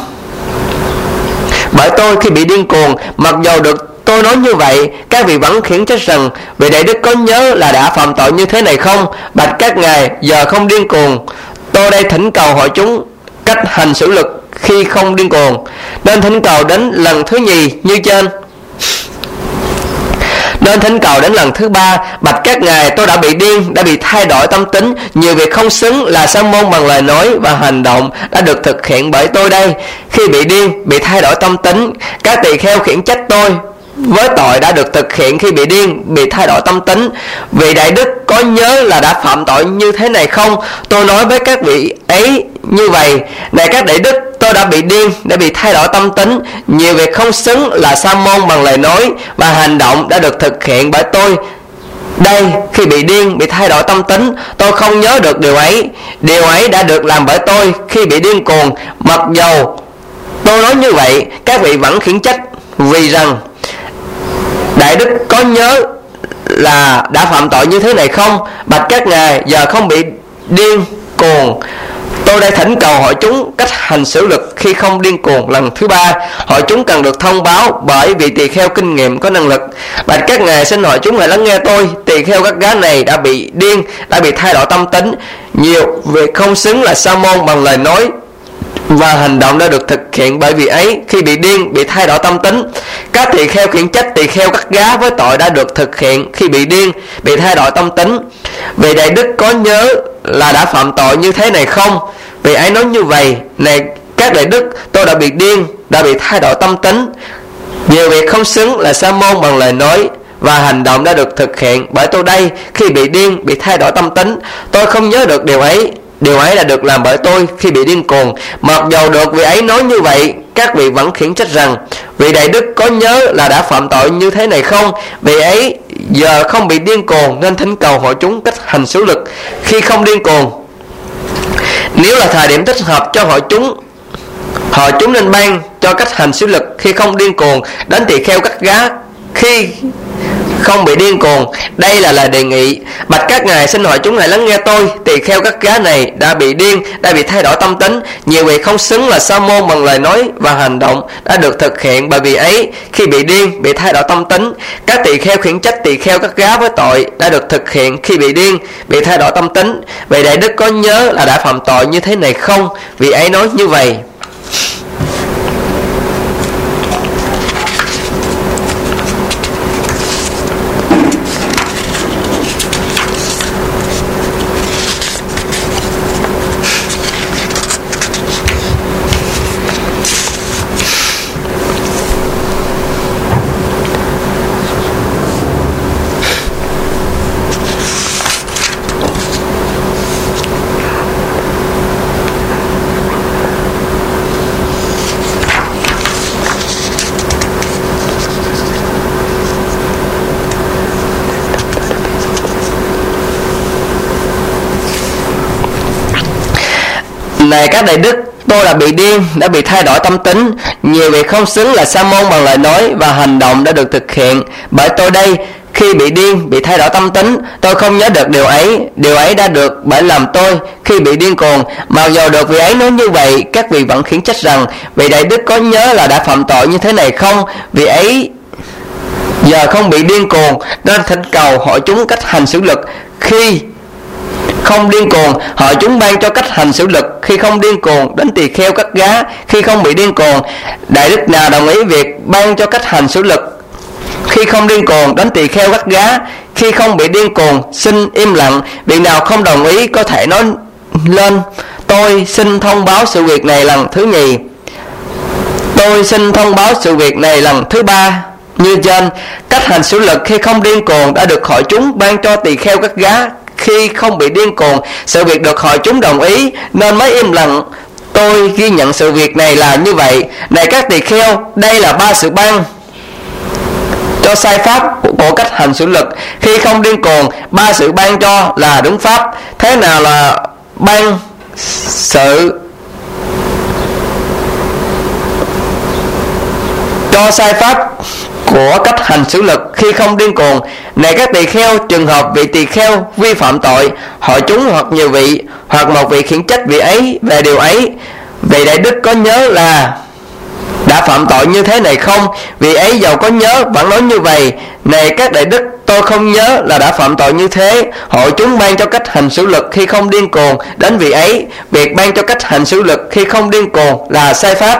bởi tôi khi bị điên cuồng. Mặc dầu được tôi nói như vậy, các vị vẫn khiển trách rằng: vị đại đức có nhớ là đã phạm tội như thế này không? Bạch các ngài, giờ không điên cuồng. Tôi đây thỉnh cầu hội chúng cách hành xử luật khi không điên cuồng. Nên thỉnh cầu đến lần thứ nhì như trên. Nên thỉnh cầu đến lần thứ ba: bạch các ngài, tôi đã bị điên, đã bị thay đổi tâm tính. Nhiều việc không xứng là sa môn bằng lời nói và hành động đã được thực hiện bởi tôi đây. Khi bị điên, bị thay đổi tâm tính, các tỳ kheo khiển trách tôi với tội đã được thực hiện khi bị điên, bị thay đổi tâm tính. Vị đại đức có nhớ là đã phạm tội như thế này không? Tôi nói với các vị ấy như vậy: này các đại đức, tôi đã bị điên, đã bị thay đổi tâm tính. Nhiều việc không xứng là sa môn bằng lời nói và hành động đã được thực hiện bởi tôi. Đây, khi bị điên, bị thay đổi tâm tính, tôi không nhớ được điều ấy. Điều ấy đã được làm bởi tôi khi bị điên cuồng. Mặc dầu tôi nói như vậy, các vị vẫn khiển trách vì rằng: đại đức có nhớ là đã phạm tội như thế này không? Bạch các ngài, giờ không bị điên cuồng. Tôi đây thỉnh cầu hội chúng cách hành xử luật khi không điên cuồng lần thứ ba. Hội chúng cần được thông báo bởi vị tỳ kheo kinh nghiệm có năng lực. Bạch các ngài, xin hội chúng hãy lắng nghe tôi. Tỳ kheo các gái này đã bị điên, đã bị thay đổi tâm tính. Nhiều việc không xứng là sa môn bằng lời nói và hành động đã được thực hiện bởi vì ấy. Khi bị điên, bị thay đổi tâm tính, các tỳ kheo khiển trách tỳ kheo cắt gá với tội đã được thực hiện khi bị điên, bị thay đổi tâm tính. Vị đại đức có nhớ là đã phạm tội như thế này không? Vị ấy nói như vậy: này các đại đức, tôi đã bị điên, đã bị thay đổi tâm tính. Nhiều việc không xứng là sa môn bằng lời nói và hành động đã được thực hiện bởi tôi đây. Khi bị điên, bị thay đổi tâm tính, tôi không nhớ được điều ấy. Điều ấy đã được làm bởi tôi khi bị điên cuồng. Mặc dầu được vị ấy nói như vậy, các vị vẫn khiển trách rằng: vị đại đức có nhớ là đã phạm tội như thế này không? Vị ấy giờ không bị điên cuồng nên thỉnh cầu hội chúng cách hành xử luật khi không điên cuồng. Nếu là thời điểm thích hợp cho hội chúng nên ban cho cách hành xử luật khi không điên cuồng đến tỳ kheo cắt gá khi không bị điên cuồng. Đây là lời đề nghị. Bạch các ngài, xin hội chúng hãy lắng nghe tôi. Tỳ kheo các gái này đã bị điên, đã bị thay đổi tâm tính. Nhiều việc không xứng là sa môn bằng lời nói và hành động đã được thực hiện bởi vì ấy. Khi bị điên, bị thay đổi tâm tính, các tỳ kheo khiển trách tỳ kheo các gái với tội đã được thực hiện khi bị điên, bị thay đổi tâm tính. Vậy đại đức có nhớ là đã phạm tội như thế này không? Vì ấy nói như vậy. Này các đại đức, tôi là bị điên, đã bị thay đổi tâm tính. Nhiều việc không xứng là sa môn bằng lời nói và hành động đã được thực hiện bởi tôi đây. Khi bị điên, bị thay đổi tâm tính, tôi không nhớ được điều ấy đã được bởi làm tôi khi bị điên cuồng. Mặc dù được vị ấy nói như vậy, các vị vẫn khiển trách rằng: vị đại đức có nhớ là đã phạm tội như thế này không? Vị ấy giờ không bị điên cuồng nên thỉnh cầu hội chúng cách hành xử lực khi không điên cuồng. Hội chúng ban cho cách hành xử lực khi không điên cuồng đến tỳ kheo cắt gá khi không bị điên cuồng. Đại đức nào đồng ý việc ban cho cách hành xử lực khi không điên cuồng đến tỳ kheo cắt gá khi không bị điên cuồng xin im lặng. Vị nào không đồng ý có thể nói lên: tôi xin thông báo sự việc này lần thứ nhì, tôi xin thông báo sự việc này lần thứ ba. Như trên, cách hành xử lực khi không điên cuồng đã được hội chúng ban cho tỳ kheo cắt gá khi không bị điên cuồng. Sự việc được hội chúng đồng ý nên mới im lặng. Tôi ghi nhận sự việc này là như vậy. Này các tỳ kheo, đây là 3 sự ban cho sai pháp của cách hành xử lực khi không điên cuồng. 3 sự ban cho là đúng pháp. Thế nào là ban sự cho sai pháp của cách hành xử lực khi không điên cuồng? Này các tỳ kheo, trường hợp vị tỳ kheo vi phạm tội, hội chúng hoặc nhiều vị hoặc một vị khiển trách vị ấy về điều ấy, vị đại đức có nhớ là đã phạm tội như thế này không? Vị ấy dầu có nhớ vẫn nói như vậy: này các đại đức, tôi không nhớ là đã phạm tội như thế. Hội chúng ban cho cách hành xử lực khi không điên cuồng đến vị ấy. Việc ban cho cách hành xử lực khi không điên cuồng là sai pháp.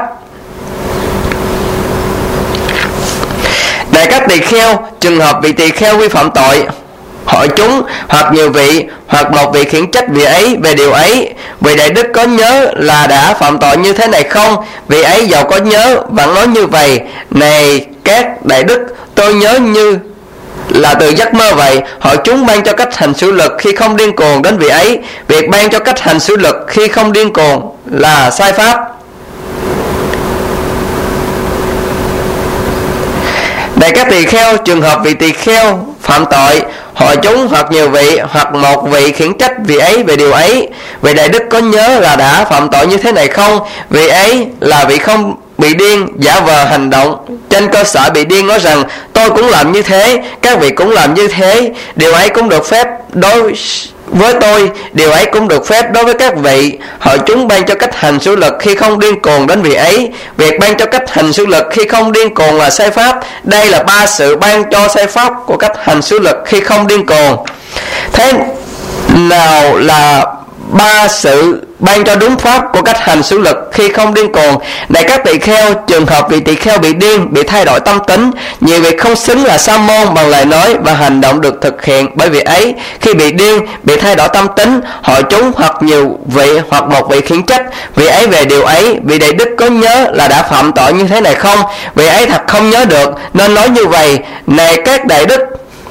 Này các tỳ kheo, trường hợp vị tỳ kheo vi phạm tội, hội chúng hoặc nhiều vị hoặc một vị khiển trách vị ấy về điều ấy, vị đại đức có nhớ là đã phạm tội như thế này không? Vị ấy dầu có nhớ vẫn nói như vậy: này các đại đức, tôi nhớ như là từ giấc mơ vậy. Hội chúng ban cho cách hành xử lực khi không điên cuồng đến vị ấy. Việc ban cho cách hành xử lực khi không điên cuồng là sai pháp. Này các tỳ kheo, trường hợp vị tỳ kheo phạm tội, hội chúng hoặc nhiều vị hoặc một vị khiển trách vị ấy về điều ấy, vị đại đức có nhớ là đã phạm tội như thế này không? Vị ấy là vị không bị điên giả vờ hành động trên cơ sở bị điên nói rằng: tôi cũng làm như thế, các vị cũng làm như thế, điều ấy cũng được phép đối với tôi, điều ấy cũng được phép đối với các vị. Hội chúng ban cho cách hành xử lực khi không điên cuồng đến vị ấy. Việc ban cho cách hành xử lực khi không điên cuồng là sai pháp. Đây là 3 sự ban cho sai pháp của cách hành xử lực khi không điên cuồng. Thế nào là 3 sự ban cho đúng pháp của cách hành xử lực khi không điên cuồng? Này các tỳ kheo, trường hợp vị tỳ kheo bị điên, bị thay đổi tâm tính, nhiều việc không xứng là sa môn bằng lời nói và hành động được thực hiện bởi vị ấy. Khi bị điên, bị thay đổi tâm tính, hội chúng hoặc nhiều vị hoặc một vị khiển trách vị ấy về điều ấy, vị đại đức có nhớ là đã phạm tội như thế này không? Vị ấy thật không nhớ được nên nói như vậy: này các đại đức,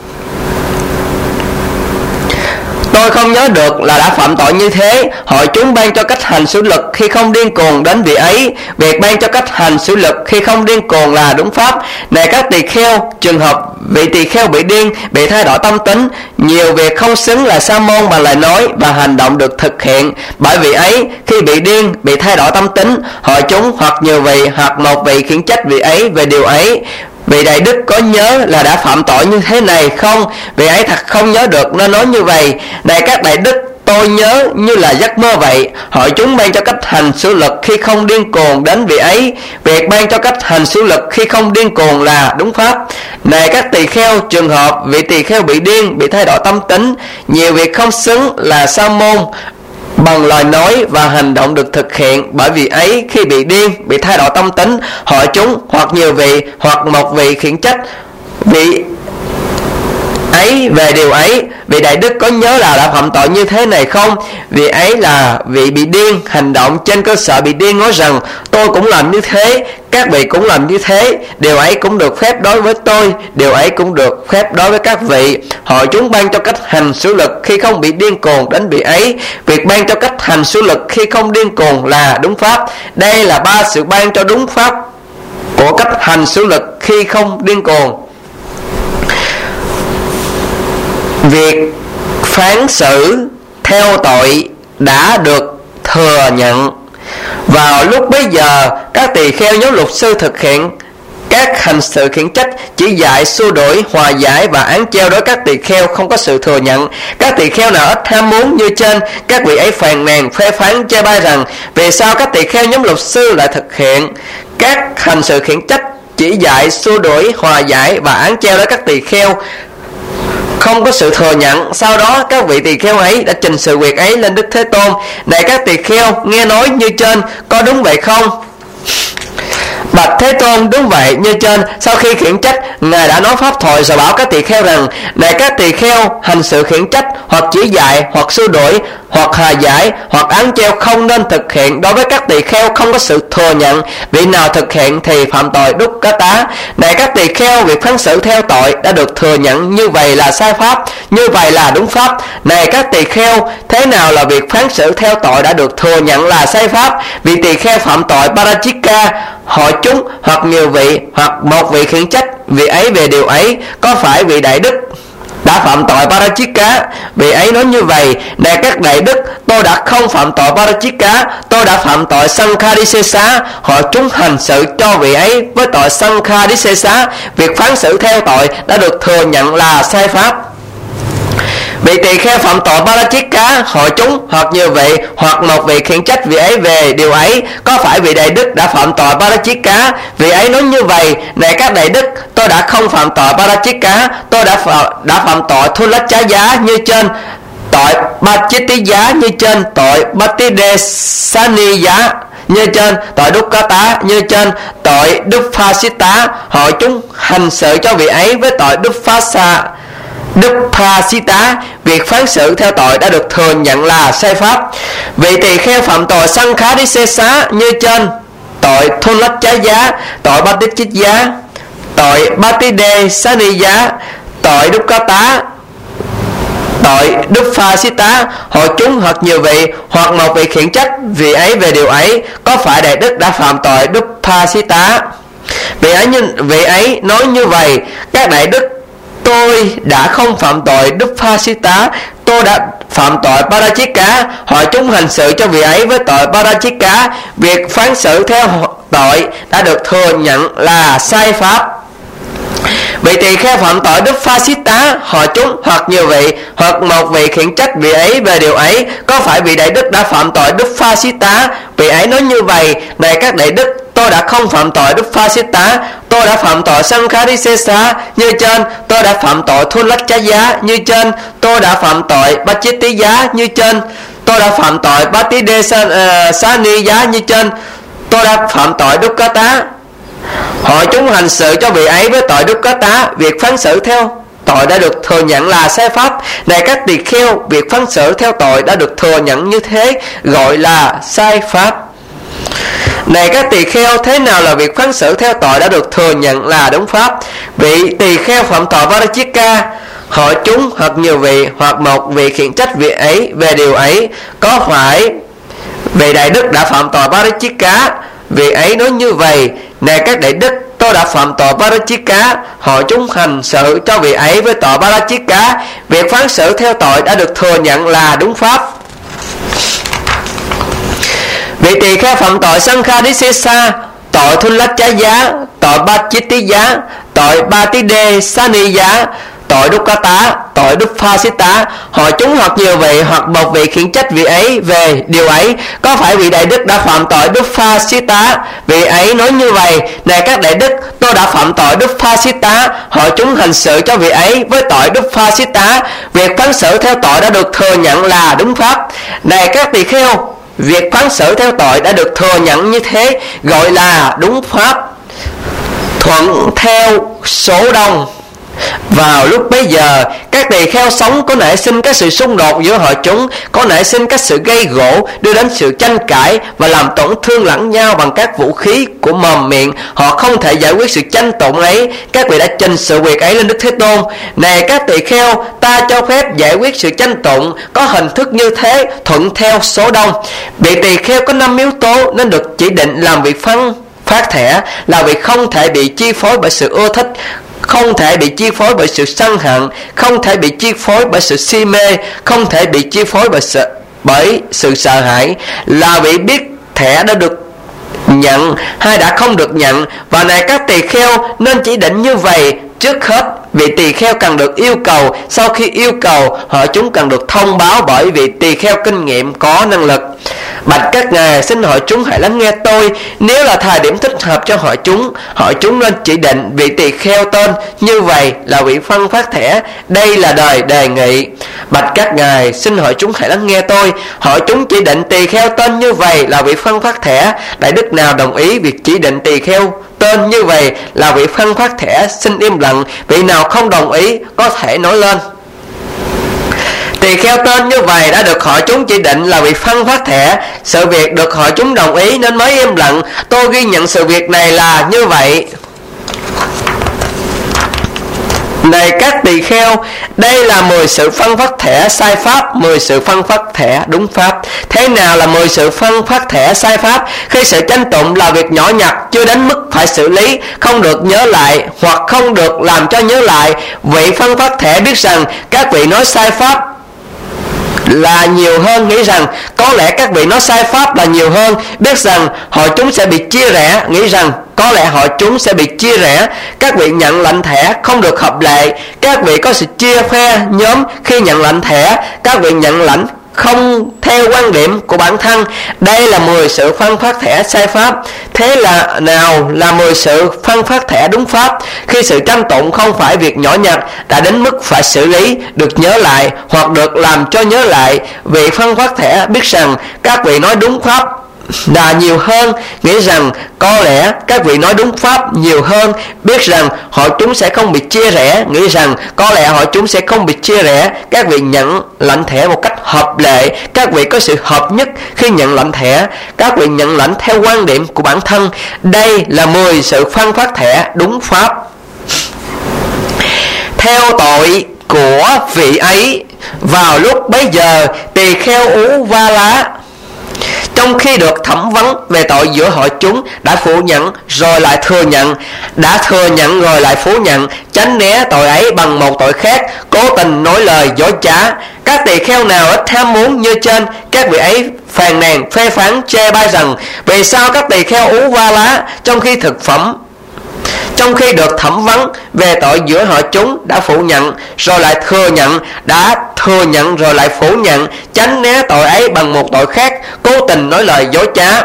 tôi không nhớ được là đã phạm tội như thế. Hội chúng ban cho cách hành xử lực khi không điên cuồng đến vị ấy. Việc ban cho cách hành xử lực khi không điên cuồng là đúng pháp. Này các tỳ kheo, trường hợp vị tỳ kheo bị điên, bị thay đổi tâm tính, nhiều việc không xứng là sa môn bằng lời nói và hành động được thực hiện bởi vị ấy. Khi bị điên, bị thay đổi tâm tính, hội chúng hoặc nhiều vị hoặc một vị khiển trách vị ấy về điều ấy, vị đại đức có nhớ là đã phạm tội như thế này không? Vị ấy thật không nhớ được nên nói như vậy: này các đại đức, tôi nhớ như là giấc mơ vậy. Hội chúng ban cho cách hành xử lực khi không điên cuồng đến vị ấy. Việc ban cho cách hành xử lực khi không điên cuồng là đúng pháp. Này các tỳ kheo, trường hợp vị tỳ kheo bị điên, bị thay đổi tâm tính, nhiều việc không xứng là sa môn bằng lời nói và hành động được thực hiện bởi vì ấy. Khi bị điên, bị thay đổi tâm tính, hội chúng hoặc nhiều vị hoặc một vị khiển trách vị ấy về điều ấy, vị đại đức có nhớ là đã phạm tội như thế này không? Vị ấy là vị bị điên hành động trên cơ sở bị điên nói rằng: tôi cũng làm như thế, các vị cũng làm như thế, điều ấy cũng được phép đối với tôi, điều ấy cũng được phép đối với các vị. Hội chúng ban cho cách hành xử lực khi không bị điên cuồng đến vị ấy. Việc ban cho cách hành xử lực khi không điên cuồng là đúng pháp. Đây là 3 sự ban cho đúng pháp của cách hành xử lực khi không điên cuồng. Việc phán xử theo tội đã được thừa nhận. Vào lúc bấy giờ, các tỳ kheo nhóm luật sư thực hiện các hành sự khiển trách, chỉ dạy, xua đuổi, hòa giải và án treo đối các tỳ kheo không có sự thừa nhận. Các tỳ kheo nào ít ham muốn như trên, các vị ấy phàn nàn, phê phán, chê bai rằng vì sao các tỳ kheo nhóm luật sư lại thực hiện các hành sự khiển trách, chỉ dạy, xua đuổi, hòa giải và án treo đối các tỳ kheo không có sự thừa nhận. Sau đó các vị tỳ kheo ấy đã trình sự việc ấy lên Đức Thế Tôn. Này các tỳ kheo, nghe nói như trên có đúng vậy không? Bạch Thế Tôn, đúng vậy như trên. Sau khi khiển trách, Ngài đã nói pháp thoại rồi bảo các tỳ kheo rằng: này các tỳ kheo, hành sự khiển trách hoặc chỉ dạy hoặc xua đuổi hoặc hòa giải hoặc án treo không nên thực hiện đối với các tỳ kheo không có sự thừa nhận. Vị nào thực hiện thì phạm tội đúc cá tá. Này các tỳ kheo, việc phán xử theo tội đã được thừa nhận như vậy là sai pháp, như vậy là đúng pháp. Này các tỳ kheo, thế nào là việc phán xử theo tội đã được thừa nhận là sai pháp? Vị tỳ kheo phạm tội Parajika, hội chúng hoặc nhiều vị hoặc một vị khiển trách vị ấy về điều ấy, có phải vị đại đức đã phạm tội Parajika? Vị ấy nói như vậy: này các đại đức, tôi đã không phạm tội Parajika, tôi đã phạm tội Sankhadisesa. Họ chúng hành sự cho vị ấy với tội Sankhadisesa. Việc phán xử theo tội đã được thừa nhận là sai pháp. Vị tỳ kheo phạm tội Parajika, hội chúng hoặc nhiều vị hoặc một vị khiển trách vị ấy về điều ấy, có phải vị đại đức đã phạm tội Parajika? Vị ấy nói như vậy: này các đại đức, tôi đã không phạm tội Parajika, tôi đã phạm tội Thulachaya như trên, tội Bachitiya như trên, tội Batidesaniya như trên, tội Dukkata như trên, tội Duphasita. Hội chúng hành sự cho vị ấy với tội Duphasita. Việc phán xử theo tội đã được thừa nhận là sai pháp. Vị tỳ kheo phạm tội Sankhadisesa như trên, tội Thulachaya, tội Bhattichya, tội Bhattidesaniya, tội Dukkata, tội Duphasita. Hội chúng hoặc nhiều vị hoặc một vị khiển trách vị ấy về điều ấy, có phải đại đức đã phạm tội Duphasita? Vị ấy nói như vậy: các đại đức, tôi đã không phạm tội Duphasita, tôi đã phạm tội Parajika. Họ chúng hành sự cho vị ấy với tội Parajika. Việc phán xử theo tội đã được thừa nhận là sai pháp. Vị tỳ kheo phạm tội Duphasita, họ chúng hoặc nhiều vị hoặc một vị khiển trách vị ấy về điều ấy, có phải vị đại đức đã phạm tội Duphasita? Vị ấy nói như vậy: này các đại đức, tôi đã không phạm tội Duphasita, tôi đã phạm tội Sankhadisesa như trên, tôi đã phạm tội Thulachaya như trên, tôi đã phạm tội Bachitiya như trên, tôi đã phạm tội Bhattidesaniya như trên, tôi đã phạm tội Dukkata. Họ chúng hành sự cho vị ấy với tội Dukkata. Việc phán xử theo tội đã được thừa nhận là sai pháp. Này các tỳ kheo, việc phán xử theo tội đã được thừa nhận như thế gọi là sai pháp. Này các tỳ kheo, thế nào là việc phán xử theo tội đã được thừa nhận là đúng pháp? Vị tỳ kheo phạm tội Parajika, họ chúng hoặc nhiều vị hoặc một vị khiển trách vị ấy về điều ấy, có phải vị đại đức đã phạm tội Parajika? Vị ấy nói như vậy: này các đại đức, tôi đã phạm tội Parajika. Họ chúng hành sự cho vị ấy với tội Parajika. Việc phán xử theo tội đã được thừa nhận là đúng pháp. Vị tỳ kheo phạm tội Sankhadisesa, tội Thulachaya, tội Bachitiya, tội Bhattidesaniya, tội Dukkata, tội Duphasita. Họ chúng hoặc nhiều vị hoặc một vị khiển trách vị ấy về điều ấy, có phải vị đại đức đã phạm tội Duphasita? Vị ấy nói như vậy: này các đại đức, tôi đã phạm tội Duphasita. Họ chúng hành sự cho vị ấy với tội Duphasita. Việc phán xử theo tội đã được thừa nhận là đúng pháp. Này các tỳ kheo, việc phán xử theo tội đã được thừa nhận như thế gọi là đúng pháp. Thuận theo số đông. Vào lúc bấy giờ, các tỳ kheo sống có nảy sinh các sự xung đột giữa họ chúng, có nảy sinh các sự gây gổ, đưa đến sự tranh cãi và làm tổn thương lẫn nhau bằng các vũ khí của mồm miệng. Họ không thể giải quyết sự tranh tụng ấy. Các vị đã trình sự việc ấy lên Đức Thế Tôn: này các tỳ kheo, ta cho phép giải quyết sự tranh tụng có hình thức như thế, thuận theo số đông. Vị tỳ kheo có 5 yếu tố nên được chỉ định làm việc phát thẻ, là việc không thể bị chi phối bởi sự ưa thích, không thể bị chi phối bởi sự sân hận, không thể bị chi phối bởi sự si mê, không thể bị chi phối bởi sự sợ hãi, là vì biết thẻ đã được nhận hay đã không được nhận. Và này các tỳ kheo nên chỉ định như vậy. Trước hết, vị tỳ kheo cần được yêu cầu. Sau khi yêu cầu, họ chúng cần được thông báo bởi vị tỳ kheo kinh nghiệm có năng lực. Bạch các ngài, xin hội chúng hãy lắng nghe tôi. Nếu là thời điểm thích hợp cho hội chúng nên chỉ định vị tỳ kheo tên như vậy là vị phân phát thẻ. Đây là đời đề nghị. Bạch các ngài, xin hội chúng hãy lắng nghe tôi. Hội chúng chỉ định tỳ kheo tên như vậy là vị phân phát thẻ. Đại đức nào đồng ý việc chỉ định tỳ kheo tên như vậy là vị phân phát thẻ, xin im lặng. Vị nào không đồng ý có thể nói lên. Tỳ kheo tên như vậy đã được hội chúng chỉ định là vị phân phát thẻ. Sự việc được hội chúng đồng ý nên mới im lặng. Tôi ghi nhận sự việc này là như vậy. Này các tỳ kheo, đây là 10 sự phân phát thẻ sai pháp, 10 sự phân phát thẻ đúng pháp. Thế nào là 10 sự phân phát thẻ sai pháp? Khi sự tranh tụng là việc nhỏ nhặt, chưa đến mức phải xử lý, không được nhớ lại hoặc không được làm cho nhớ lại, vị phân phát thẻ biết rằng các vị nói sai pháp là nhiều hơn, nghĩ rằng có lẽ các vị nói sai pháp là nhiều hơn, biết rằng hội chúng sẽ bị chia rẽ, nghĩ rằng có lẽ hội chúng sẽ bị chia rẽ. Các vị nhận lãnh thẻ không được hợp lệ, các vị có sự chia phe nhóm khi nhận lãnh thẻ, các vị nhận lãnh không theo quan điểm của bản thân. Đây là 10 sự phân phát thẻ sai pháp. Thế là nào là 10 sự phân phát thẻ đúng pháp? Khi sự tranh tụng không phải việc nhỏ nhặt đã đến mức phải xử lý, được nhớ lại hoặc được làm cho nhớ lại, vị phân phát thẻ biết rằng các vị nói đúng pháp là nhiều hơn, nghĩ rằng có lẽ các vị nói đúng pháp nhiều hơn, biết rằng hội chúng sẽ không bị chia rẽ, nghĩ rằng có lẽ hội chúng sẽ không bị chia rẽ. Các vị nhận lãnh thẻ một cách hợp lệ, các vị có sự hợp nhất khi nhận lãnh thẻ, các vị nhận lãnh theo quan điểm của bản thân. Đây là 10 sự phân phát thẻ đúng pháp. Theo tội của vị ấy, vào lúc bấy giờ tỳ kheo Ú Va Lá trong khi được thẩm vấn về tội giữa hội chúng đã phủ nhận rồi lại thừa nhận, đã thừa nhận rồi lại phủ nhận, tránh né tội ấy bằng một tội khác, cố tình nói lời dối trá. Các tỳ kheo nào ít ham muốn như trên, các vị ấy phàn nàn phê phán chê bai rằng vì sao các tỳ kheo Ú Va Lá trong khi được thẩm vấn về tội giữa họ chúng đã phủ nhận rồi lại thừa nhận, đã thừa nhận rồi lại phủ nhận, tránh né tội ấy bằng một tội khác, cố tình nói lời dối trá.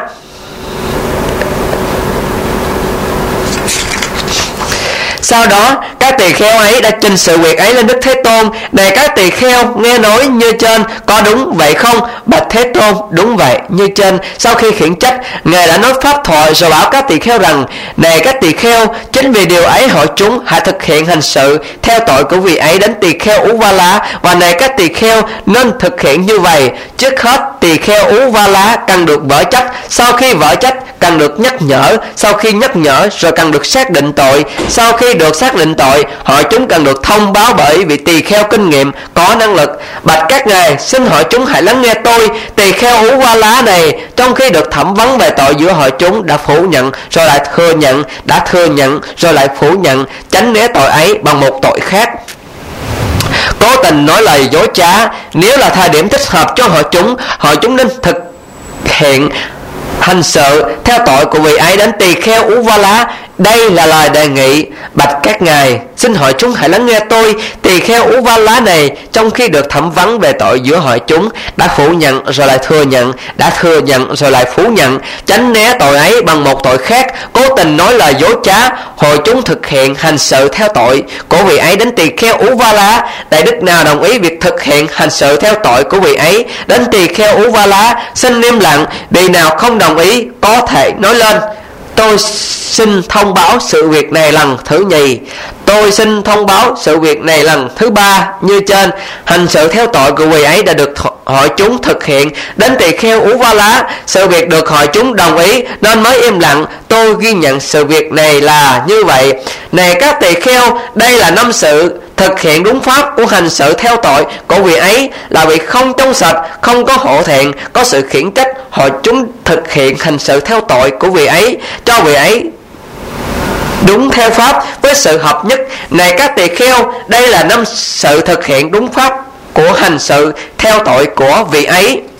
Sau đó các tỳ kheo ấy đã trình sự việc ấy lên Đức Thế Tôn. Này các tỳ kheo, nghe nói như trên có đúng vậy không? Bạch Thế Tôn, đúng vậy như trên. Sau khi khiển trách, Ngài đã nói pháp thoại rồi bảo các tỳ kheo rằng: này các tỳ kheo, chính vì điều ấy hội chúng hãy thực hiện hành sự theo tội của vị ấy đến tỳ kheo Ú Va Lá. Và này các tỳ kheo nên thực hiện như vậy. Trước hết tỳ kheo Ú Va Lá cần được vở trách, sau khi vở trách cần được nhắc nhở, sau khi nhắc nhở rồi cần được xác định tội, sau khi được xác định tội, hội chúng cần được thông báo bởi vị tỳ kheo kinh nghiệm có năng lực. Bạch các ngài, xin hội chúng hãy lắng nghe tôi. Tỳ kheo Ú Va Lá này trong khi được thẩm vấn về tội giữa hội chúng đã phủ nhận rồi lại thừa nhận, đã thừa nhận rồi lại phủ nhận, tránh né tội ấy bằng một tội khác, cố tình nói lời dối trá. Nếu là thời điểm thích hợp cho hội chúng nên thực hiện hành sự theo tội của vị ấy đến tỳ kheo Ú Va Lá. Đây là lời đề nghị. Bạch các ngài, xin hội chúng hãy lắng nghe tôi. Tỳ kheo Ú Va Lá này trong khi được thẩm vấn về tội giữa hội chúng đã phủ nhận rồi lại thừa nhận, đã thừa nhận rồi lại phủ nhận, tránh né tội ấy bằng một tội khác, cố tình nói lời dối trá. Hội chúng thực hiện hành sự theo tội của vị ấy đến tỳ kheo Ú Va Lá. Đại đức nào đồng ý việc thực hiện hành sự theo tội của vị ấy đến tỳ kheo Ú Va Lá, xin im lặng. Vị nào không đồng ý có thể nói lên. Tôi xin thông báo sự việc này lần thứ nhì. Tôi xin thông báo sự việc này lần thứ ba như trên. Hành sự theo tội của vị ấy đã được hội chúng thực hiện đến tỳ kheo Ú Va Lá. Sự việc được hội chúng đồng ý nên mới im lặng. Tôi ghi nhận sự việc này là như vậy. Này các tỳ kheo, đây là 5 sự thực hiện đúng pháp của hành sự theo tội của vị ấy là vị không trong sạch, không có hộ thẹn, có sự khiển trách. Hội chúng thực hiện hành sự theo tội của vị ấy, cho vị ấy đúng theo pháp với sự hợp nhất. Này các tỳ kheo, đây là 5 sự thực hiện đúng pháp của hành sự theo tội của vị ấy.